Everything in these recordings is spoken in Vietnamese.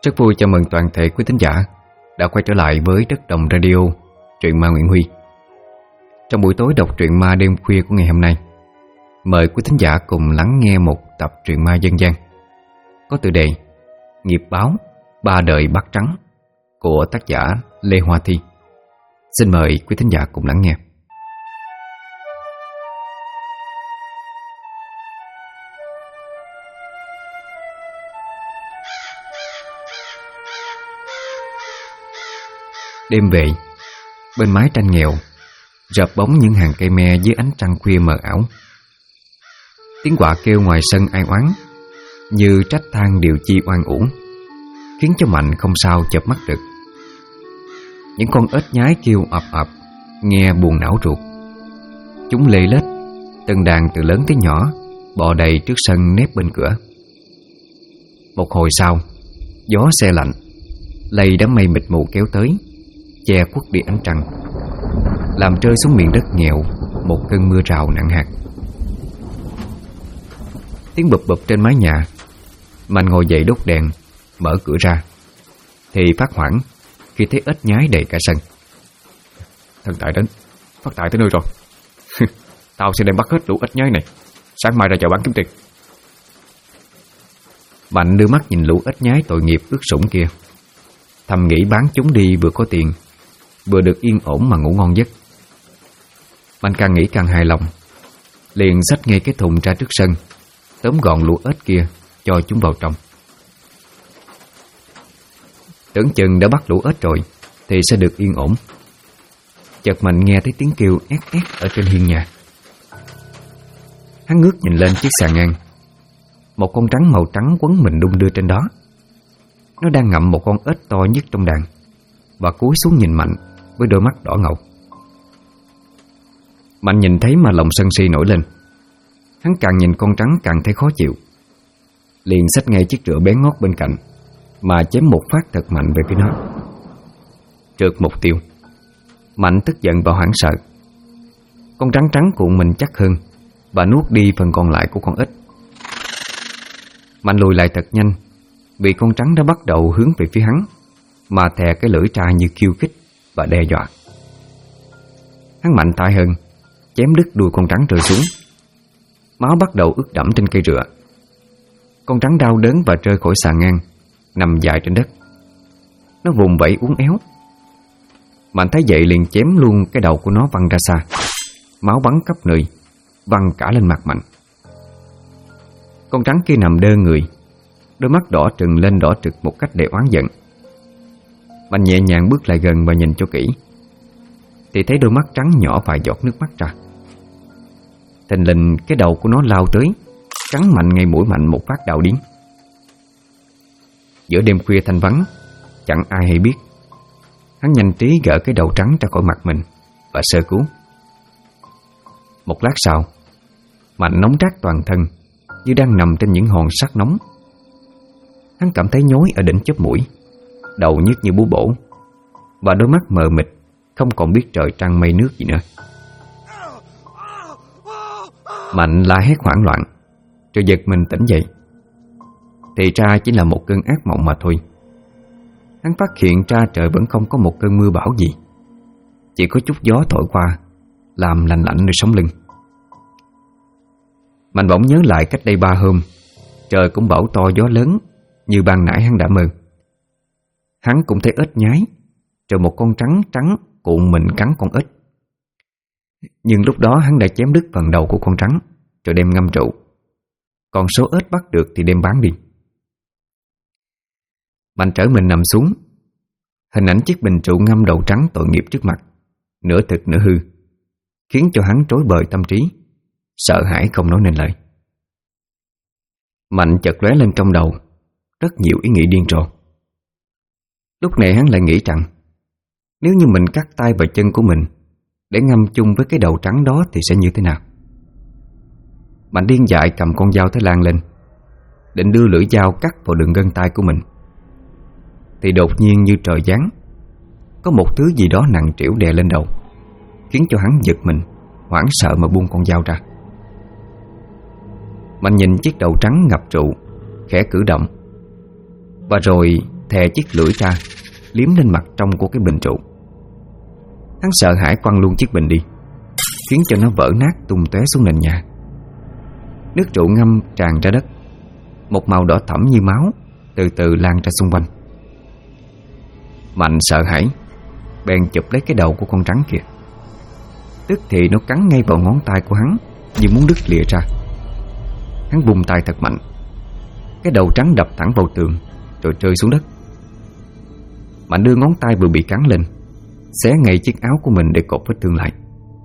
Rất vui chào mừng toàn thể quý thính giả đã quay trở lại với Đất Đồng Radio, truyện ma Nguyễn Huy. Trong buổi tối đọc truyện ma đêm khuya của ngày hôm nay, mời quý thính giả cùng lắng nghe một tập truyện ma dân gian có tựa đề Nghiệp báo ba đời bắt trắng của tác giả Lê Hoa Thi. Xin mời quý thính giả cùng lắng nghe. Đêm về, bên mái tranh nghèo rợp bóng những hàng cây me dưới ánh trăng khuya mờ ảo. Tiếng quạ kêu ngoài sân ai oán, như trách than điều chi oan uổng, khiến cho Mạnh không sao chợp mắt được. Những con ếch nhái kêu ập ập, nghe buồn não ruột. Chúng lê lết, từng đàn từ lớn tới nhỏ, bò đầy trước sân nép bên cửa. Một hồi sau, gió se lạnh lây đám mây mịt mù kéo tới, che khuất đi ánh trăng, làm rơi xuống miền đất nghèo một cơn mưa rào nặng hạt. Tiếng bụp bụp trên mái nhà. Mạnh ngồi dậy đốt đèn, mở cửa ra thì phát hoảng khi thấy ếch nhái đầy cả sân. Thần tài đến, phát tài tới nơi rồi. Tao sẽ đem bắt hết lũ ếch nhái này, sáng mai ra chợ bán kiếm tiền. Mạnh đưa mắt nhìn lũ ếch nhái tội nghiệp ướt sũng kia, thầm nghĩ bán chúng đi vừa có tiền, vừa được yên ổn mà ngủ ngon giấc. Mạnh càng nghĩ càng hài lòng, liền xách ngay cái thùng ra trước sân, tóm gọn lũ ếch kia cho chúng vào trong. Tưởng chừng đã bắt lũ ếch rồi thì sẽ được yên ổn. Chợt Mạnh nghe thấy tiếng kêu ét ét ở trên hiên nhà. Hắn ngước nhìn lên chiếc xà ngang. Một con trắng màu trắng quấn mình đung đưa trên đó. Nó đang ngậm một con ếch to nhất trong đàn và cúi xuống nhìn Mạnh với đôi mắt đỏ ngầu. Mạnh nhìn thấy mà lòng sân si nổi lên. Hắn càng nhìn con trắng càng thấy khó chịu, liền xách ngay chiếc rửa bén ngót bên cạnh mà chém một phát thật mạnh về phía nó. Trượt mục tiêu. Mạnh tức giận và hoảng sợ. Con trắng trắng cuộn mình chắc hơn và nuốt đi phần còn lại của con ếch. Mạnh lùi lại thật nhanh, vì con trắng đã bắt đầu hướng về phía hắn mà thè cái lưỡi ra như khiêu khích và đe dọa. Hắn mạnh tay hơn, chém đứt đuôi con trắng rơi xuống. Máu bắt đầu ướt đẫm trên cây rựa. Con trắng đau đớn và rơi khỏi xà ngang, nằm dài trên đất. Nó vùng vẫy uốn éo. Mạnh thấy vậy liền chém luôn cái đầu của nó văng ra xa. Máu bắn khắp nơi, văng cả lên mặt Mạnh. Con trắng kia nằm đơ người, đôi mắt đỏ trừng lên đỏ trực một cách để oán giận. Mạnh nhẹ nhàng bước lại gần và nhìn cho kỹ, thì thấy đôi mắt trắng nhỏ vài giọt nước mắt ra. Thình lình cái đầu của nó lao tới, cắn Mạnh ngay mũi Mạnh một phát đau điếng. Giữa đêm khuya thanh vắng, chẳng ai hay biết, hắn nhanh trí gỡ cái đầu trắng ra khỏi mặt mình và sơ cứu. Một lát sau, Mạnh nóng rát toàn thân, như đang nằm trên những hòn sắt nóng. Hắn cảm thấy nhói ở đỉnh chóp mũi, đầu nhức như búa bổ, và đôi mắt mờ mịt, không còn biết trời trăng mây nước gì nữa. Mạnh la hét hoảng loạn, rồi giật mình tỉnh dậy. Thì ra chỉ là một cơn ác mộng mà thôi. Hắn phát hiện ra trời vẫn không có một cơn mưa bão gì, chỉ có chút gió thổi qua, làm lạnh lạnh nơi sống lưng. Mạnh bỗng nhớ lại cách đây 3 hôm, trời cũng bão to gió lớn như ban nãy hắn đã mơ. Hắn cũng thấy ếch nhái, rồi một con trắng trắng cuộn mình cắn con ếch. Nhưng lúc đó hắn đã chém đứt phần đầu của con trắng, rồi đem ngâm rượu. Còn số ếch bắt được thì đem bán đi. Mạnh trở mình nằm xuống. Hình ảnh chiếc bình rượu ngâm đầu trắng tội nghiệp trước mặt, nửa thực nửa hư, khiến cho hắn rối bời tâm trí, sợ hãi không nói nên lời. Mạnh chợt lóe lên trong đầu rất nhiều ý nghĩ điên rồ. Lúc này hắn lại nghĩ rằng nếu như mình cắt tay và chân của mình để ngâm chung với cái đầu trắng đó thì sẽ như thế nào. Mạnh điên dại cầm con dao Thái Lan lên, định đưa lưỡi dao cắt vào đường gân tay của mình, thì đột nhiên như trời giáng, có một thứ gì đó nặng trĩu đè lên đầu, khiến cho hắn giật mình, hoảng sợ mà buông con dao ra. Mạnh nhìn chiếc đầu trắng ngập rượu, khẽ cử động, và rồi thè chiếc lưỡi ra, liếm lên mặt trong của cái bình rượu. Hắn sợ hãi quăng luôn chiếc bình đi, khiến cho nó vỡ nát tung tóe xuống nền nhà. Nước rượu ngâm tràn ra đất, một màu đỏ thẫm như máu từ từ lan ra xung quanh. Mạnh sợ hãi, bèn chụp lấy cái đầu của con rắn kia. Tức thì nó cắn ngay vào ngón tay của hắn, như muốn đứt lìa ra. Hắn vung tay thật mạnh, cái đầu rắn đập thẳng vào tường rồi rơi xuống đất. Mạnh đưa ngón tay vừa bị cắn lên, xé ngay chiếc áo của mình để cột vết thương lại.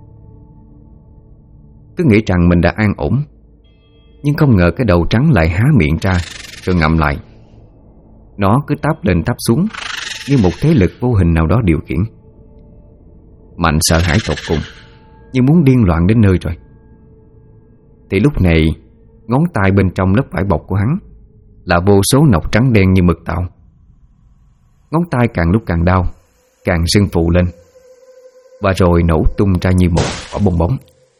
Cứ nghĩ rằng mình đã an ổn, nhưng không ngờ cái đầu rắn lại há miệng ra rồi ngậm lại. Nó cứ táp lên táp xuống như một thế lực vô hình nào đó điều khiển. Mạnh sợ hãi tột cùng, như muốn điên loạn đến nơi rồi. Thì lúc này, ngón tay bên trong lớp vải bọc của hắn là vô số nọc trắng đen như mực tàu. Ngón tay càng lúc càng đau, càng sưng phù lên, và rồi nổ tung ra như một quả bong bóng.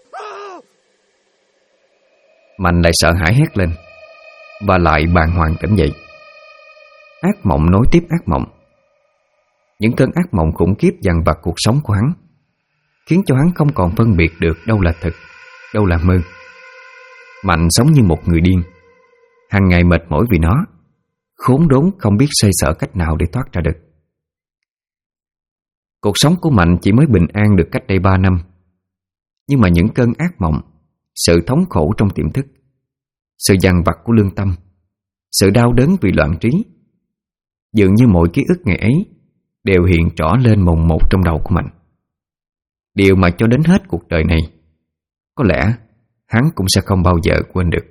Mạnh lại sợ hãi hét lên, và lại bàng hoàng tỉnh dậy. Ác mộng nối tiếp ác mộng. Những cơn ác mộng khủng khiếp dằn vặt cuộc sống của hắn, khiến cho hắn không còn phân biệt được đâu là thực, đâu là mơ. Mạnh sống như một người điên, hàng ngày mệt mỏi vì nó, khốn đốn không biết xoay sở cách nào để thoát ra được. Cuộc sống của Mạnh chỉ mới bình an được cách đây 3 năm, nhưng mà những cơn ác mộng, sự thống khổ trong tiềm thức, sự dằn vặt của lương tâm, sự đau đớn vì loạn trí, dường như mọi ký ức ngày ấy đều hiện rõ lên mồn một trong đầu của Mạnh. Điều mà cho đến hết cuộc đời này, có lẽ hắn cũng sẽ không bao giờ quên được.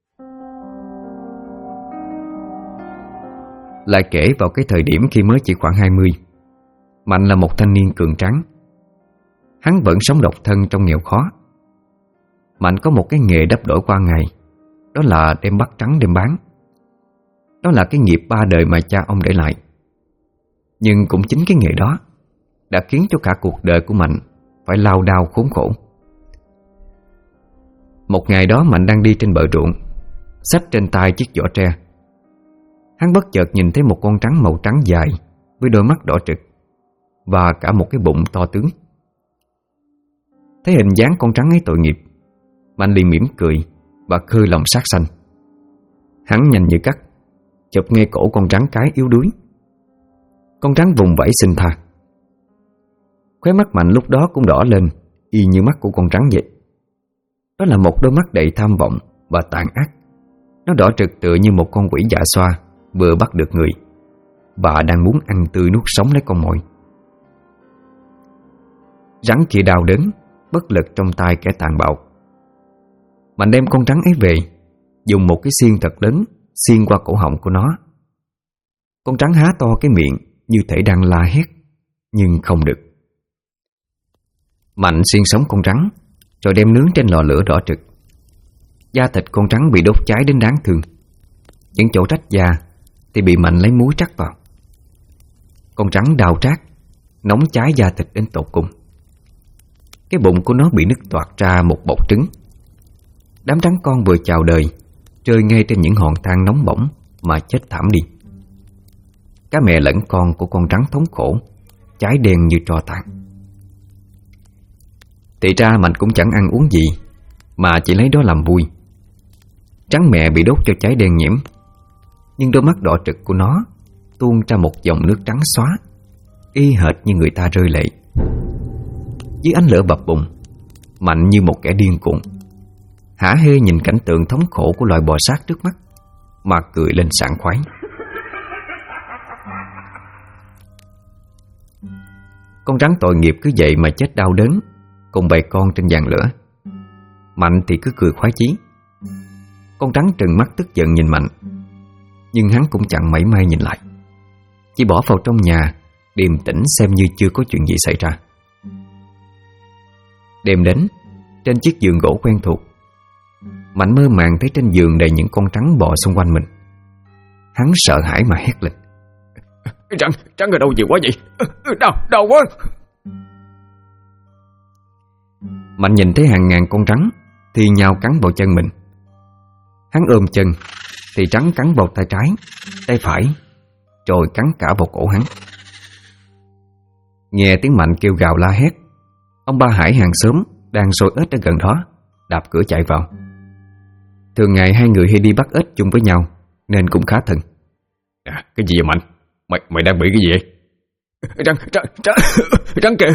Lại kể vào cái thời điểm khi mới chỉ khoảng 20, Mạnh là một thanh niên cường tráng. Hắn vẫn sống độc thân trong nghèo khó. Mạnh có một cái nghề đắp đổi qua ngày, đó là đem bắt trắng đem bán. Đó là cái nghiệp 3 đời mà cha ông để lại. Nhưng cũng chính cái nghề đó đã khiến cho cả cuộc đời của Mạnh phải lao đao khốn khổ. Một ngày đó Mạnh đang đi trên bờ ruộng, xách trên tay chiếc giỏ tre. Hắn bất chợt nhìn thấy một con rắn màu trắng dài với đôi mắt đỏ trực và cả một cái bụng to tướng. Thấy hình dáng con rắn ấy tội nghiệp, Mạnh liền mỉm cười và khơi lòng sát sanh. Hắn nhanh như cắt chụp ngay cổ con rắn cái yếu đuối. Con rắn vùng vẫy xin tha. Khóe mắt Mạnh lúc đó cũng đỏ lên, y như mắt của con rắn vậy. Đó là một đôi mắt đầy tham vọng và tàn ác. Nó đỏ trực tựa như một con quỷ dạ xoa vừa bắt được người và đang muốn ăn tươi nuốt sống lấy con mồi. Rắn kia đau đớn, bất lực trong tay kẻ tàn bạo. Mạnh đem con rắn ấy về, dùng một cái xiên thật lớn xiên qua cổ họng của nó. Con rắn há to cái miệng như thể đang la hét, nhưng không được. Mạnh xiên sống con rắn, rồi đem nướng trên lò lửa đỏ trực. Da thịt con rắn bị đốt cháy đến đáng thương. Những chỗ rách da thì bị Mạnh lấy muối trắc vào. Con rắn đau rát, nóng cháy da thịt đến tột cùng. Cái bụng của nó bị nứt toạc ra một bọc trứng. Đám rắn con vừa chào đời rơi ngay trên những hòn than nóng bỏng mà chết thảm đi. Cá mẹ lẫn con của con rắn thống khổ, cháy đen như tro tàn. Thì ra Mạnh cũng chẳng ăn uống gì, mà chỉ lấy đó làm vui. Rắn mẹ bị đốt cho cháy đen nhẽm, nhưng đôi mắt đỏ trực của nó tuôn ra một dòng nước trắng xóa, y hệt như người ta rơi lệ. Dưới ánh lửa bập bùng, Mạnh như một kẻ điên cuồng, hả hê nhìn cảnh tượng thống khổ của loài bò sát trước mắt mà cười lên sảng khoái. Con rắn tội nghiệp cứ vậy mà chết đau đớn cùng bầy con trên giàn lửa. Mạnh thì cứ cười khoái chí. Con rắn trừng mắt tức giận nhìn Mạnh, nhưng hắn cũng chẳng mảy may nhìn lại, chỉ bỏ vào trong nhà điềm tĩnh xem như chưa có chuyện gì xảy ra. Đêm đến, trên chiếc giường gỗ quen thuộc, Mạnh mơ màng thấy trên giường đầy những con rắn bò xung quanh mình. Hắn sợ hãi mà hét lên: Rắn ở đâu nhiều quá vậy? Đau quá! Mạnh nhìn thấy hàng ngàn con rắn thì nhào cắn vào chân mình. Hắn ôm chân thì rắn cắn vào tay trái, tay phải, rồi cắn cả vào cổ hắn. Nghe tiếng Mạnh kêu gào la hét, ông ba Hải hàng xóm đang sôi ếch ở gần đó đạp cửa chạy vào. Thường ngày hai người hay đi bắt ếch chung với nhau nên cũng khá thân. Cái gì vậy Mạnh? Mày đang bị cái gì vậy? Rắn kìa!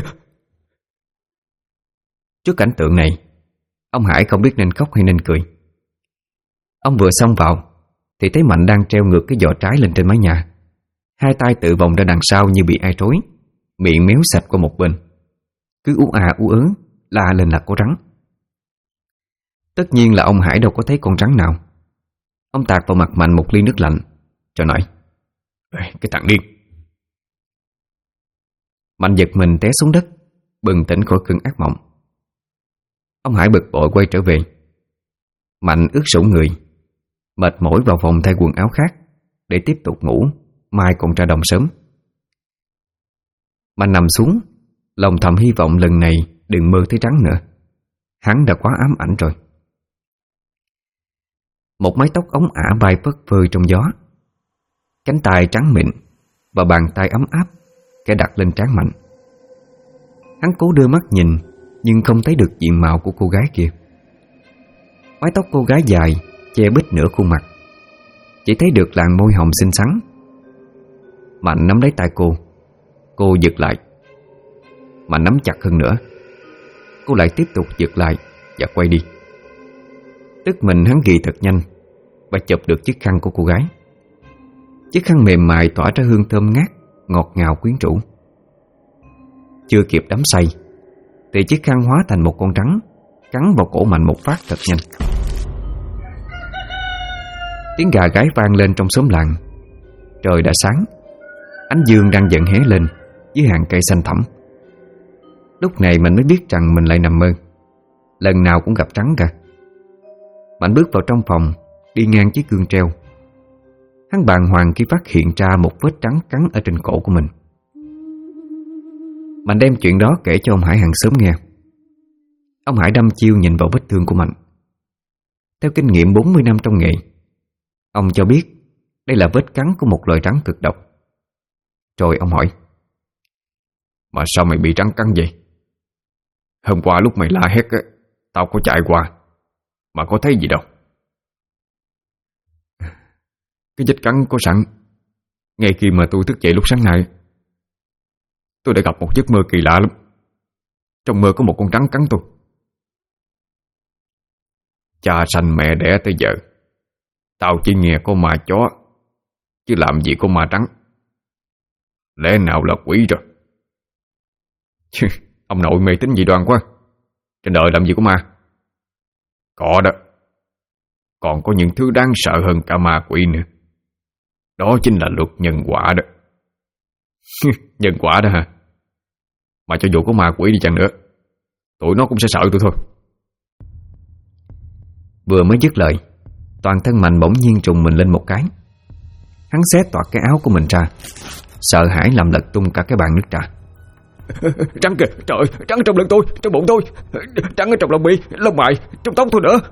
Trước cảnh tượng này, ông Hải không biết nên khóc hay nên cười. Ông vừa xông vào thì thấy Mạnh đang treo ngược cái giỏ trái lên trên mái nhà, hai tay tự vòng ra đằng sau như bị ai trói, miệng méo sạch qua một bên, cứ ú à ú ớ la lên là có rắn. Tất nhiên là ông Hải đâu có thấy con rắn nào. Ông tạt vào mặt Mạnh một ly nước lạnh rồi nói: Cái thằng điên! Mạnh giật mình té xuống đất, bừng tỉnh khỏi cơn ác mộng. Ông Hải bực bội quay trở về. Mạnh ướt sũng người, mệt mỏi vào phòng thay quần áo khác để tiếp tục ngủ, mai còn ra đồng sớm. Mạnh nằm xuống, lòng thầm hy vọng lần này đừng mơ thấy rắn nữa. Hắn đã quá ám ảnh rồi. Một mái tóc ống ả bay phất phơ trong gió, cánh tay trắng mịn và bàn tay ấm áp kẻ đặt lên trán Mạnh. Hắn cố đưa mắt nhìn nhưng không thấy được diện mạo của cô gái kia. Mái tóc cô gái dài che bít nửa khuôn mặt, chỉ thấy được làn môi hồng xinh xắn. Mạnh nắm lấy tay cô giật lại. Mạnh nắm chặt hơn nữa, cô lại tiếp tục giật lại và quay đi. Tức mình hắn ghi thật nhanh và chụp được chiếc khăn của cô gái. Chiếc khăn mềm mại tỏa ra hương thơm ngát, ngọt ngào quyến rũ. Chưa kịp đắm say thì chiếc khăn hóa thành một con rắn cắn vào cổ Mạnh một phát thật nhanh. Tiếng gà gáy vang lên trong xóm làng. Trời đã sáng, ánh dương đang dần hé lên dưới hàng cây xanh thẳm. Lúc này Mạnh mới biết rằng mình lại nằm mơ. Lần nào cũng gặp rắn cả. Mạnh bước vào trong phòng, đi ngang chiếc gương treo. Hắn bàng hoàng khi phát hiện ra một vết trắng cắn ở trên cổ của mình. Mạnh đem chuyện đó kể cho ông Hải hàng xóm nghe. Ông Hải đăm chiêu nhìn vào vết thương của Mạnh. Theo kinh nghiệm 40 năm trong nghề, ông cho biết đây là vết cắn của một loài rắn cực độc. Rồi ông hỏi: Mà sao mày bị rắn cắn vậy? Hôm qua lúc mày la hét á, tao có chạy qua mà có thấy gì đâu. Cái vết cắn có sẵn. Ngay khi mà tôi thức dậy lúc sáng nay, tôi đã gặp một giấc mơ kỳ lạ lắm. Trong mơ có một con rắn cắn tôi. Cha sanh mẹ đẻ tới giờ, tao chỉ nghe có ma chó, chứ làm gì có ma rắn. Lẽ nào là quỷ rồi? Ông nội mê tín dị đoan quá. Trên đời làm gì có ma. Có đó. Còn có những thứ đáng sợ hơn cả ma quỷ nữa. Đó chính là luật nhân quả đó. Nhân quả đó hả? Mà cho dù có ma quỷ đi chăng nữa, tụi nó cũng sẽ sợ tôi thôi. Vừa mới dứt lời, toàn thân Mạnh bỗng nhiên trùng mình lên một cái. Hắn xé toạc cái áo của mình ra, sợ hãi làm lật tung cả cái bàn nước trà. Rắn kìa, trời, rắn trong lưng tôi, trong bụng tôi, rắn ở trong lòng mi, lông mày, trong tóc tôi nữa.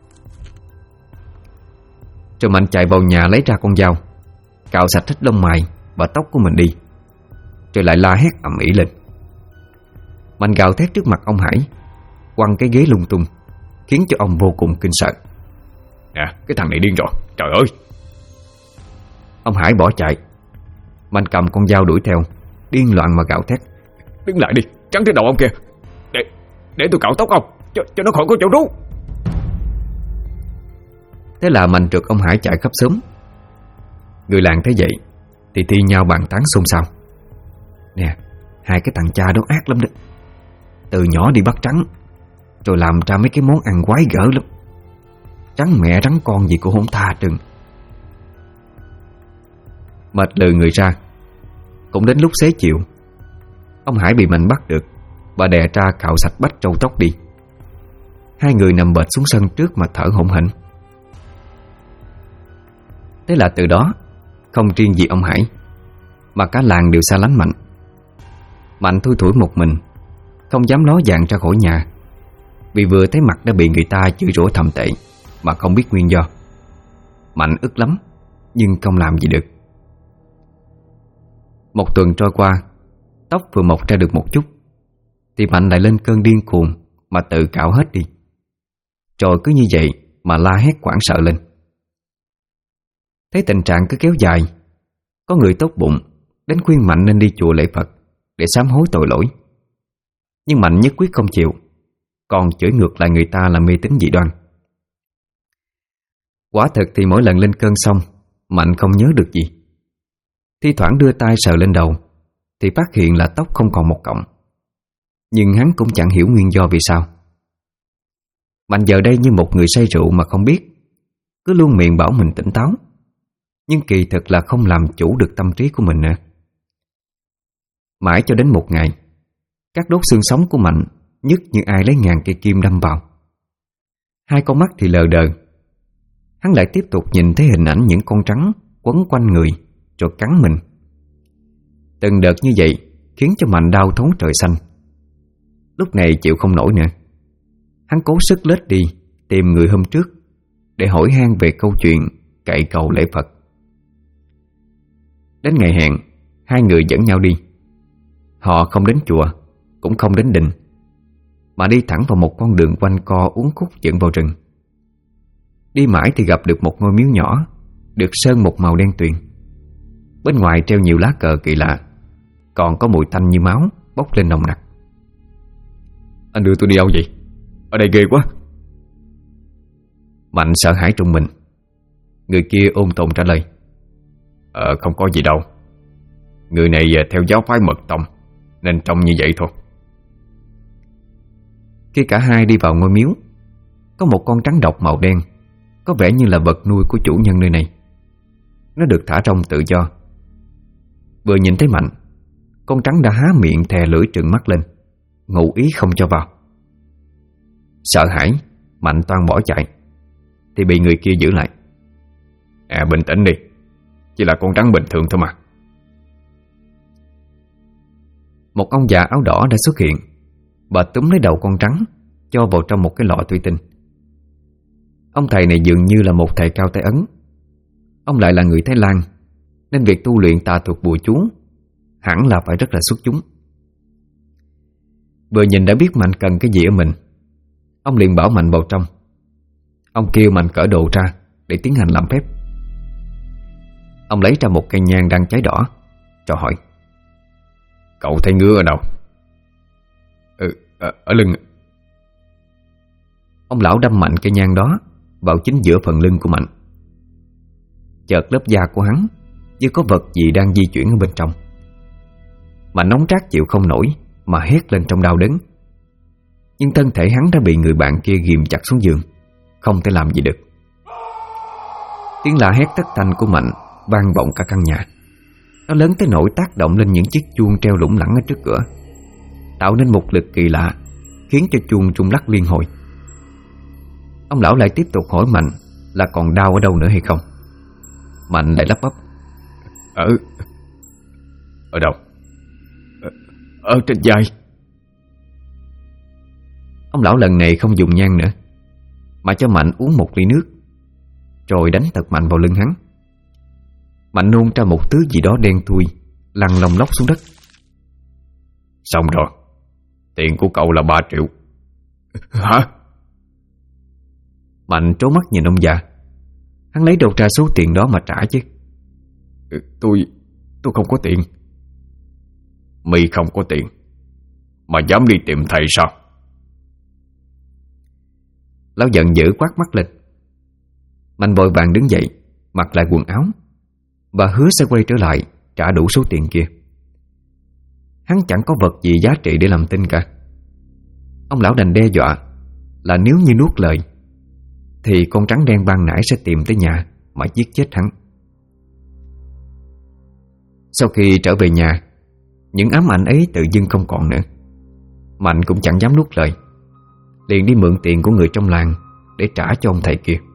Rồi Mạnh chạy vào nhà lấy ra con dao, cạo sạch hết lông mày và tóc của mình đi, rồi lại la hét ầm ĩ lên. Mạnh gào thét trước mặt ông Hải, quăng cái ghế lung tung, khiến cho ông vô cùng kinh sợ. Nè, cái thằng này điên rồi, trời ơi! Ông Hải bỏ chạy. Mạnh cầm con dao đuổi theo, điên loạn mà gào thét. Đứng lại đi, trắng trên đầu ông kìa. Để tôi cạo tóc ông, cho nó khỏi có chỗ trú. Thế là Mạnh trượt ông Hải chạy khắp xóm. Người làng thấy vậy thì thi nhau bàn tán xôn xao. Nè, hai cái thằng cha đó ác lắm đó. Từ nhỏ đi bắt rắn, rồi làm ra mấy cái món ăn quái gở lắm. Rắn mẹ rắn con gì cũng không tha chừng. Mệt lừ người ra, cũng đến lúc xế chiều, ông Hải bị Mạnh bắt được và đè ra cạo sạch bách râu tóc đi. Hai người nằm bệt xuống sân trước mà thở hổn hển. Thế là từ đó, không riêng gì ông Hải mà cả làng đều xa lánh Mạnh. Mạnh thui thủi một mình, không dám ló dạng ra khỏi nhà, vì vừa thấy mặt đã bị người ta chửi rủa thậm tệ mà không biết nguyên do. Mạnh ức lắm nhưng không làm gì được. Một tuần trôi qua, tóc vừa mọc ra được một chút thì Mạnh lại lên cơn điên cuồng mà tự cạo hết đi. Rồi cứ như vậy mà la hét hoảng sợ lên. Thấy tình trạng cứ kéo dài, có người tốt bụng đến khuyên Mạnh nên đi chùa lễ Phật để sám hối tội lỗi. Nhưng Mạnh nhất quyết không chịu, còn chửi ngược lại người ta là mê tín dị đoan. Quả thực thì mỗi lần lên cơn xong, Mạnh không nhớ được gì. Thi thoảng đưa tay sờ lên đầu thì phát hiện là tóc không còn một cọng. Nhưng hắn cũng chẳng hiểu nguyên do vì sao. Mạnh giờ đây như một người say rượu mà không biết, cứ luôn miệng bảo mình tỉnh táo, nhưng kỳ thực là không làm chủ được tâm trí của mình nữa. Mãi cho đến một ngày, các đốt xương sống của Mạnh nhức như ai lấy ngàn cây kim đâm vào. Hai con mắt thì lờ đờ. Hắn lại tiếp tục nhìn thấy hình ảnh những con trắng quấn quanh người rồi cắn mình. Từng đợt như vậy khiến cho Mạnh đau thấu trời xanh. Lúc này chịu không nổi nữa, hắn cố sức lết đi tìm người hôm trước để hỏi han về câu chuyện cậy cầu lễ Phật. Đến ngày hẹn, hai người dẫn nhau đi. Họ không đến chùa, cũng không đến đình, mà đi thẳng vào một con đường quanh co uốn khúc dẫn vào rừng. Đi mãi thì gặp được một ngôi miếu nhỏ, được sơn một màu đen tuyền. Bên ngoài treo nhiều lá cờ kỳ lạ, còn có mùi tanh như máu bốc lên nồng nặc. Anh đưa tôi đi đâu vậy? Ở đây ghê quá. Mạnh sợ hãi trùng mình. Người kia ôn tồn trả lời: Không có gì đâu. Người này theo giáo phái Mật Tông nên trông như vậy thôi. Khi cả hai đi vào ngôi miếu, có một con trắng độc màu đen, có vẻ như là vật nuôi của chủ nhân nơi này. Nó được thả rông tự do. Vừa nhìn thấy Mạnh, con trắng đã há miệng thè lưỡi trừng mắt lên, ngụ ý không cho vào. Sợ hãi, Mạnh toan bỏ chạy thì bị người kia giữ lại. Bình tĩnh đi, chỉ là con trắng bình thường thôi mà. Một ông già áo đỏ đã xuất hiện. Bà túm lấy đầu con trắng, cho vào trong một cái lọ thủy tinh. Ông thầy này dường như là một thầy cao tay ấn. Ông lại là người Thái Lan, nên việc tu luyện tà thuật bùa chú hẳn là phải rất là xuất chúng. Vừa nhìn đã biết Mạnh cần cái gì ở mình, ông liền bảo Mạnh vào trong. Ông kêu Mạnh cởi đồ ra để tiến hành làm phép. Ông lấy ra một cây nhang đang cháy đỏ, cho hỏi: Cậu thấy ngứa ở đâu? Ở lưng. Ông lão đâm mạnh cây nhang đó vào chính giữa phần lưng của Mạnh. Chợt lớp da của hắn như có vật gì đang di chuyển ở bên trong. Mạnh nóng rát chịu không nổi mà hét lên trong đau đớn. Nhưng thân thể hắn đã bị người bạn kia ghìm chặt xuống giường, không thể làm gì được. Tiếng la hét thất thanh của Mạnh vang vọng cả căn nhà. Nó lớn tới nỗi tác động lên những chiếc chuông treo lủng lẳng ở trước cửa, tạo nên một lực kỳ lạ, khiến cho chuông rung lắc liên hồi. Ông lão lại tiếp tục hỏi Mạnh là còn đau ở đâu nữa hay không. Mạnh lại lắp bắp: Ở đâu? Ở trên vai. Ông lão lần này không dùng nhang nữa, mà cho Mạnh uống một ly nước, rồi đánh thật mạnh vào lưng hắn. Mạnh nôn ra một thứ gì đó đen thui, lăn lông lóc xuống đất. Xong rồi, tiền của cậu là 3 triệu. Hả? Mạnh trố mắt nhìn ông già. Hắn lấy đâu ra số tiền đó mà trả chứ? Tôi không có tiền. Mày không có tiền mà dám đi tìm thầy sao? Lão giận dữ quát mắt lên. Mạnh vội vàng đứng dậy, mặc lại quần áo và hứa sẽ quay trở lại trả đủ số tiền kia. Hắn chẳng có vật gì giá trị để làm tin cả. Ông lão đành đe dọa là nếu như nuốt lời thì con trắng đen ban nãy sẽ tìm tới nhà mà giết chết hắn. Sau khi trở về nhà, những ám ảnh ấy tự dưng không còn nữa. Mạnh cũng chẳng dám nuốt lời, liền đi mượn tiền của người trong làng để trả cho ông thầy kia.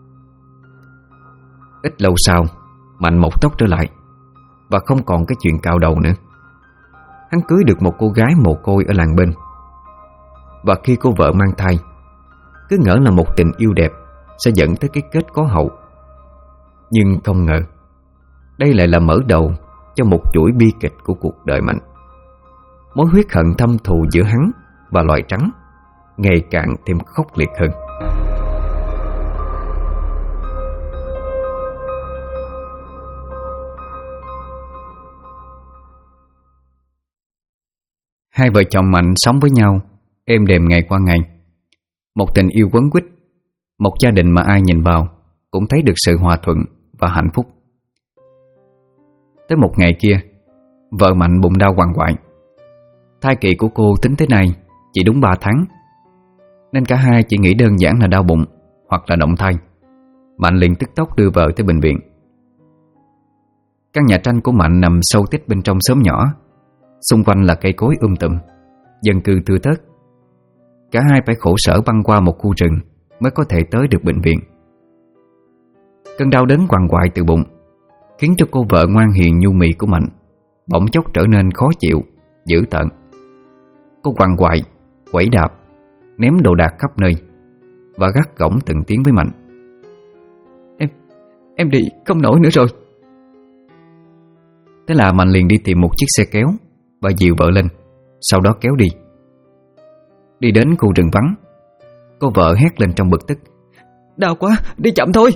Ít lâu sau, Mạnh mọc tóc trở lại và không còn cái chuyện cạo đầu nữa. Hắn cưới được một cô gái mồ côi ở làng bên. Và khi cô vợ mang thai, cứ ngỡ là một tình yêu đẹp sẽ dẫn tới cái kết có hậu. Nhưng không ngờ đây lại là mở đầu cho một chuỗi bi kịch của cuộc đời Mạnh. Mối huyết hận thâm thù giữa hắn và loài trắng ngày càng thêm khốc liệt hơn. Hai vợ chồng Mạnh sống với nhau êm đềm ngày qua ngày. Một tình yêu quấn quýt, một gia đình mà ai nhìn vào cũng thấy được sự hòa thuận và hạnh phúc. Tới một ngày kia, vợ Mạnh bụng đau quằn quại. Thai kỳ của cô tính tới nay chỉ đúng 3 tháng, nên cả hai chỉ nghĩ đơn giản là đau bụng hoặc là động thai. Mạnh liền tức tốc đưa vợ tới bệnh viện. Căn nhà tranh của Mạnh nằm sâu tít bên trong xóm nhỏ, xung quanh là cây cối tùm, dân cư thưa thớt. Cả hai phải khổ sở băng qua một khu rừng mới có thể tới được bệnh viện. Cơn đau đớn quằn quại từ bụng khiến cho cô vợ ngoan hiền nhu mì của Mạnh bỗng chốc trở nên khó chịu, dữ tợn. Cô quằn quại, quẩy đạp, ném đồ đạc khắp nơi và gắt gỏng từng tiếng với Mạnh: Em đi không nổi nữa rồi. Thế là Mạnh liền đi tìm một chiếc xe kéo và dìu vợ lên, sau đó kéo đi. Đi đến khu rừng vắng, cô vợ hét lên trong bực tức: Đau quá, đi chậm thôi.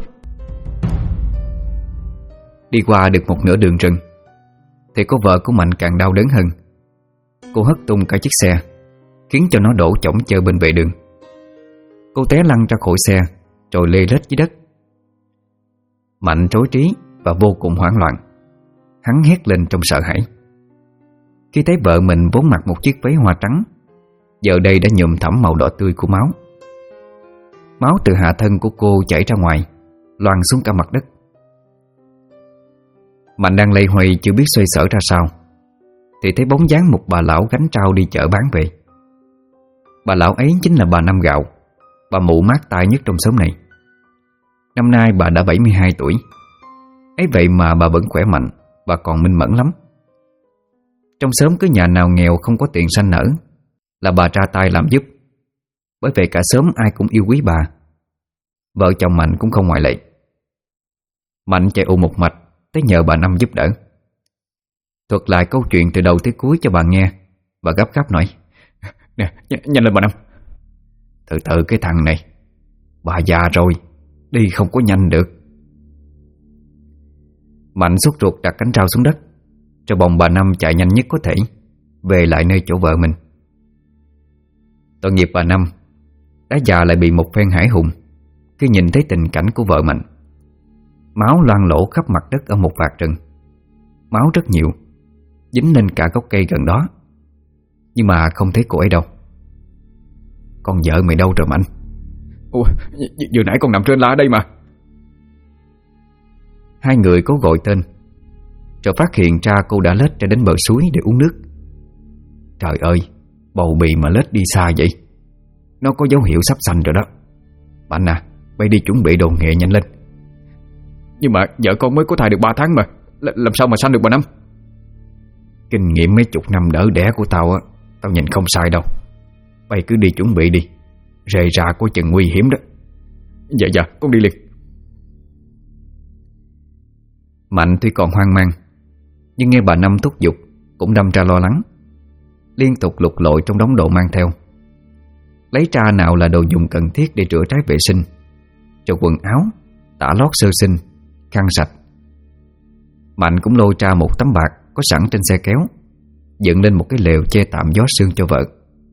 Đi qua được một nửa đường rừng thì cô vợ của Mạnh càng đau đớn hơn. Cô hất tung cả chiếc xe, khiến cho nó đổ chỏng chơ bên vệ đường. Cô té lăn ra khỏi xe rồi lê lết dưới đất. Mạnh rối trí và vô cùng hoảng loạn. Hắn hét lên trong sợ hãi khi thấy vợ mình vốn mặc một chiếc váy hoa trắng giờ đây đã nhuộm thẫm màu đỏ tươi của máu. Máu từ hạ thân của cô chảy ra ngoài, loang xuống cả mặt đất. Mạnh đang lây hoay chưa biết xoay sở ra sao thì thấy bóng dáng một bà lão gánh trao đi chợ bán về. Bà lão ấy chính là bà Năm Gạo, bà mụ mát tai nhất trong xóm này. Năm nay bà đã 72 tuổi. Ấy vậy mà bà vẫn khỏe mạnh và còn minh mẫn lắm. Trong xóm cứ nhà nào nghèo không có tiền sanh nở là bà ra tay làm giúp. Bởi vậy cả xóm ai cũng yêu quý bà. Vợ chồng Mạnh cũng không ngoại lệ. Mạnh chạy ù một mạch tới nhờ bà Năm giúp đỡ. Thuật lại câu chuyện từ đầu tới cuối cho bà nghe và gấp gáp nói: Nè, nhanh lên bà Năm. Từ từ cái thằng này, bà già rồi, đi không có nhanh được. Mạnh sốt ruột đặt cánh rau xuống đất, rồi bồng bà Năm chạy nhanh nhất có thể về lại nơi chỗ vợ mình. Tội nghiệp bà Năm, đã già lại bị một phen hãi hùng khi nhìn thấy tình cảnh của vợ Mạnh. Máu loang lổ khắp mặt đất ở một vạt rừng. Máu rất nhiều, dính lên cả gốc cây gần đó, nhưng mà không thấy cô ấy đâu. Con vợ mày đâu rồi Mạnh? Ủa, vừa nãy con nằm trên lá ở đây mà. Hai người cố gọi tên, rồi phát hiện ra cô đã lết ra đến bờ suối để uống nước. Trời ơi, bầu bì mà lết đi xa vậy, nó có dấu hiệu sắp sanh rồi đó. Mạnh à, bay đi chuẩn bị đồ nghề nhanh lên. Nhưng mà vợ con mới có thai được 3 tháng mà, làm sao mà sanh được bà Năm? Kinh nghiệm mấy chục năm đỡ đẻ của tao á, tao nhìn không sai đâu. Bay cứ đi chuẩn bị đi, rề rà có chừng nguy hiểm đó. Dạ, con đi liền. Mạnh tuy còn hoang mang, nhưng nghe bà Năm thúc giục cũng đâm ra lo lắng. Liên tục lục lội trong đống đồ mang theo, lấy ra nào là đồ dùng cần thiết để rửa ráy vệ sinh, rồi quần áo, tả lót sơ sinh, khăn sạch. Mạnh cũng lôi ra một tấm bạt có sẵn trên xe kéo, dựng lên một cái lều che tạm gió sương cho vợ.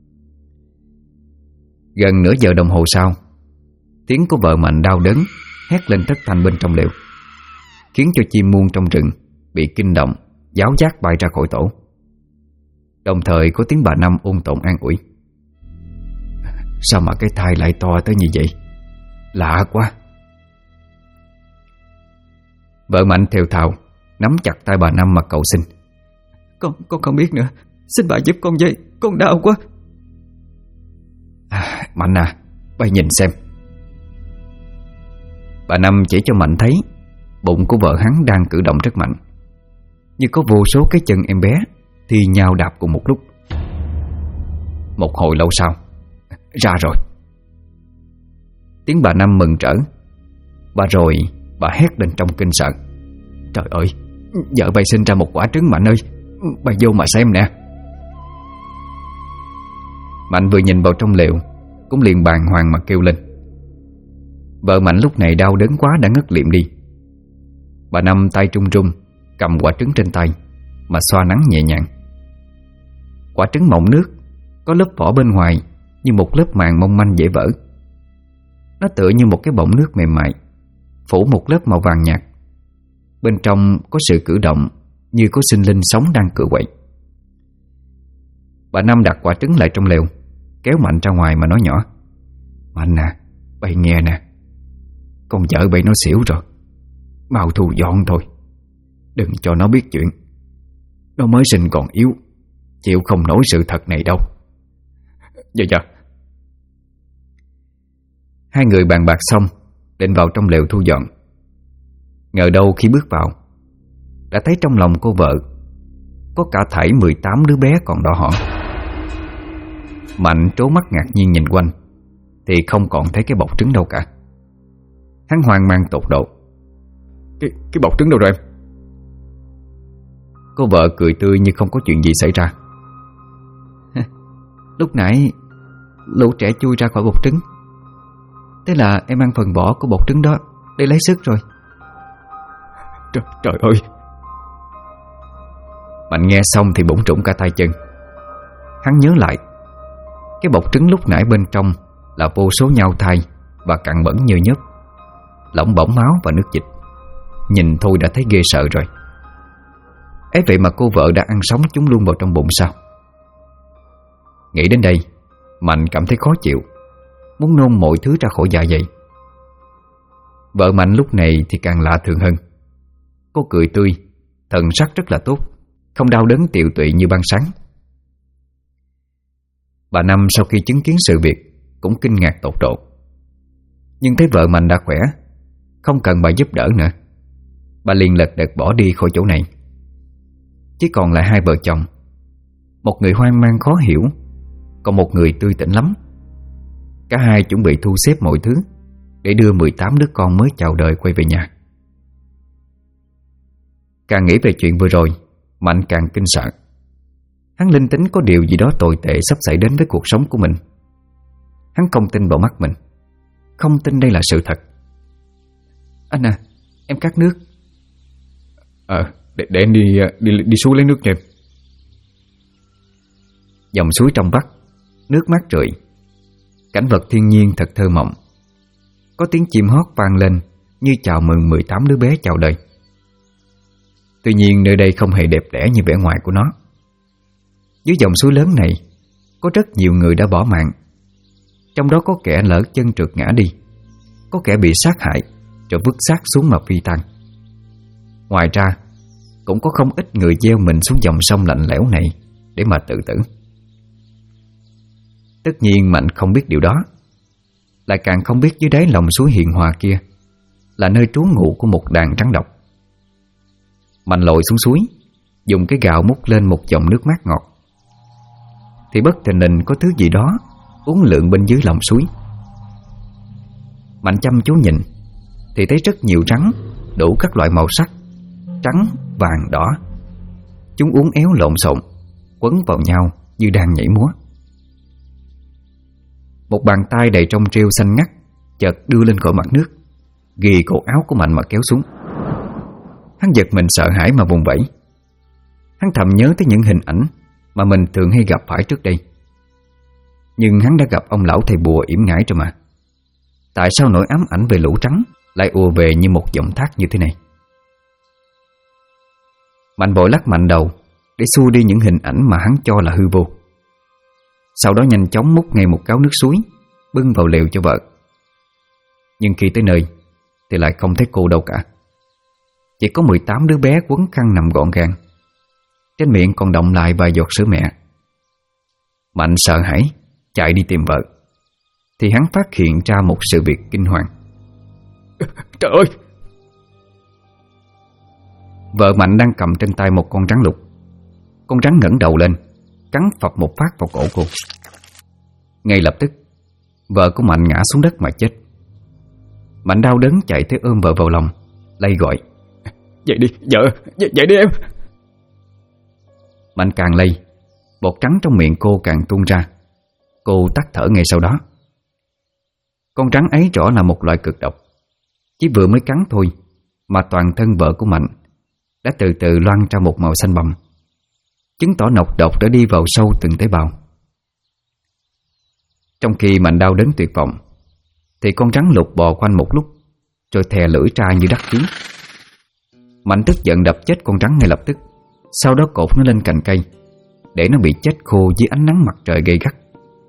Gần nửa giờ đồng hồ sau, tiếng của vợ Mạnh đau đớn hét lên thất thanh bên trong lều, khiến cho chim muông trong rừng bị kinh động, giáo giác bay ra khỏi tổ. Đồng thời có tiếng bà Năm ôn tồn an ủi: Sao mà cái thai lại to tới như vậy? Lạ quá. Vợ Mạnh thều thào nắm chặt tay bà Năm mà cầu xin: Con không biết nữa, xin bà giúp con với, con đau quá. Mạnh à, bay nhìn xem. Bà Năm chỉ cho Mạnh thấy bụng của vợ hắn đang cử động rất mạnh, như có vô số cái chân em bé thì nhào đạp cùng một lúc. Một hồi lâu sau, ra rồi. Tiếng bà Năm mừng rỡ. Bà hét lên trong kinh sợ: Trời ơi, Vợ bày sinh ra một quả trứng Mạnh ơi, bày vô mà xem nè. Mạnh vừa nhìn vào trong lều cũng liền bàng hoàng mà kêu lên. Vợ Mạnh lúc này đau đớn quá đã ngất liệm đi. Bà Năm tay trung trung cầm quả trứng trên tay mà xoa nắng nhẹ nhàng. Quả trứng mọng nước, có lớp vỏ bên ngoài như một lớp màng mong manh dễ vỡ. Nó tựa như một cái bọng nước mềm mại phủ một lớp màu vàng nhạt. Bên trong có sự cử động như có sinh linh sống đang cựa quậy. Bà Năm đặt quả trứng lại trong lều, kéo Mạnh ra ngoài mà nói nhỏ: Mạnh nè, bày nghe nè, con vợ bày nó xỉu rồi, mau thu dọn thôi, đừng cho nó biết chuyện. Nó mới sinh còn yếu, chịu không nổi sự thật này đâu. Dạ dạ. Hai người bàn bạc xong định vào trong lều thu dọn. Ngờ đâu khi bước vào đã thấy trong lòng cô vợ có cả thảy 18 đứa bé còn đỏ hỏn. Mạnh trố mắt ngạc nhiên nhìn quanh thì không còn thấy cái bọc trứng đâu cả. Hắn hoang mang tột độ: Cái bọc trứng đâu rồi em? Cô vợ cười tươi như không có chuyện gì xảy ra. Lúc nãy lũ trẻ chui ra khỏi bọc trứng, thế là em ăn phần vỏ của bọc trứng đó để lấy sức rồi. Trời ơi! Mạnh nghe xong thì bủn rủn cả tay chân. Hắn nhớ lại cái bọc trứng lúc nãy bên trong là vô số nhao thai và cặn bẩn nhơ nhớp, lỏng bỏng máu và nước dịch. Nhìn thôi đã thấy ghê sợ rồi. Ấy vậy mà cô vợ đã ăn sống chúng luôn vào trong bụng sao? Nghĩ đến đây, Mạnh cảm thấy khó chịu, muốn nôn mọi thứ ra khỏi dạ dày. Vợ Mạnh lúc này thì càng lạ thường hơn. Cô cười tươi, thần sắc rất là tốt, không đau đớn tiều tụy như ban sáng. Bà Năm sau khi chứng kiến sự việc cũng kinh ngạc tột độ. Nhưng thấy vợ Mạnh đã khỏe, không cần bà giúp đỡ nữa, bà liền lật đật bỏ đi khỏi chỗ này. Chỉ còn lại hai vợ chồng, một người hoang mang khó hiểu, còn một người tươi tỉnh lắm. Cả hai chuẩn bị thu xếp mọi thứ để đưa 18 đứa con mới chào đời quay về nhà. Càng nghĩ về chuyện vừa rồi, Mạnh càng kinh sợ. Hắn linh tính có điều gì đó tồi tệ sắp xảy đến với cuộc sống của mình. Hắn không tin vào mắt mình, không tin đây là sự thật. Anh à, em cắt nước. Để em đi xuống lấy nước cho em. Dòng suối trong vắt, nước mát rượi, cảnh vật thiên nhiên thật thơ mộng. Có tiếng chim hót vang lên như chào mừng 18 đứa bé chào đời. Tuy nhiên nơi đây không hề đẹp đẽ như vẻ ngoài của nó. Dưới dòng suối lớn này có rất nhiều người đã bỏ mạng. Trong đó có kẻ lỡ chân trượt ngã đi, có kẻ bị sát hại rồi vứt xác xuống mà phi tang. Ngoài ra cũng có không ít người gieo mình xuống dòng sông lạnh lẽo này để mà tự tử. Tất nhiên Mạnh không biết điều đó, lại càng không biết dưới đáy lòng suối hiền hòa kia là nơi trú ngụ của một đàn rắn độc. Mạnh lội xuống suối, dùng cái gạo múc lên một dòng nước mát ngọt, thì bất thình lình có thứ gì đó uốn lượn bên dưới lòng suối. Mạnh chăm chú nhìn thì thấy rất nhiều rắn đủ các loại màu sắc, trắng, vàng, đỏ. Chúng uốn éo lộn xộn, quấn vào nhau như đang nhảy múa. Một bàn tay đầy trong rêu xanh ngắt chợt đưa lên khỏi mặt nước, ghì cổ áo của Mạnh mà kéo xuống. Hắn giật mình sợ hãi mà vùng vẫy. Hắn thầm nhớ tới những hình ảnh mà mình thường hay gặp phải trước đây. Nhưng hắn đã gặp ông lão thầy bùa yểm ngải rồi mà. Tại sao nỗi ám ảnh về lũ trắng lại ùa về như một dòng thác như thế này? Mạnh vội lắc mạnh đầu để xua đi những hình ảnh mà hắn cho là hư vô. Sau đó nhanh chóng múc ngay một gáo nước suối, bưng vào lều cho vợ. Nhưng khi tới nơi thì lại không thấy cô đâu cả. Chỉ có 18 đứa bé quấn khăn nằm gọn gàng, trên miệng còn đọng lại vài giọt sữa mẹ. Mạnh sợ hãi chạy đi tìm vợ, thì hắn phát hiện ra một sự việc kinh hoàng. Trời ơi! Vợ Mạnh đang cầm trên tay một con rắn lục. Con rắn ngẩng đầu lên, cắn phập một phát vào cổ cô. Ngay lập tức vợ của Mạnh ngã xuống đất mà chết. Mạnh đau đớn chạy tới ôm vợ vào lòng, lay gọi: Dậy đi, vợ, dậy đi em. Mạnh càng lay, bột trắng trong miệng cô càng tuôn ra. Cô tắt thở ngay sau đó. Con rắn ấy rõ là một loại cực độc. Chỉ vừa mới cắn thôi mà toàn thân vợ của Mạnh đã từ từ loang ra một màu xanh bầm, chứng tỏ nọc độc đã đi vào sâu từng tế bào. Trong khi Mạnh đau đớn tuyệt vọng thì con rắn lục bò quanh một lúc rồi thè lưỡi ra như đắc chí. Mạnh tức giận đập chết con rắn ngay lập tức, sau đó cột nó lên cành cây để nó bị chết khô dưới ánh nắng mặt trời gay gắt.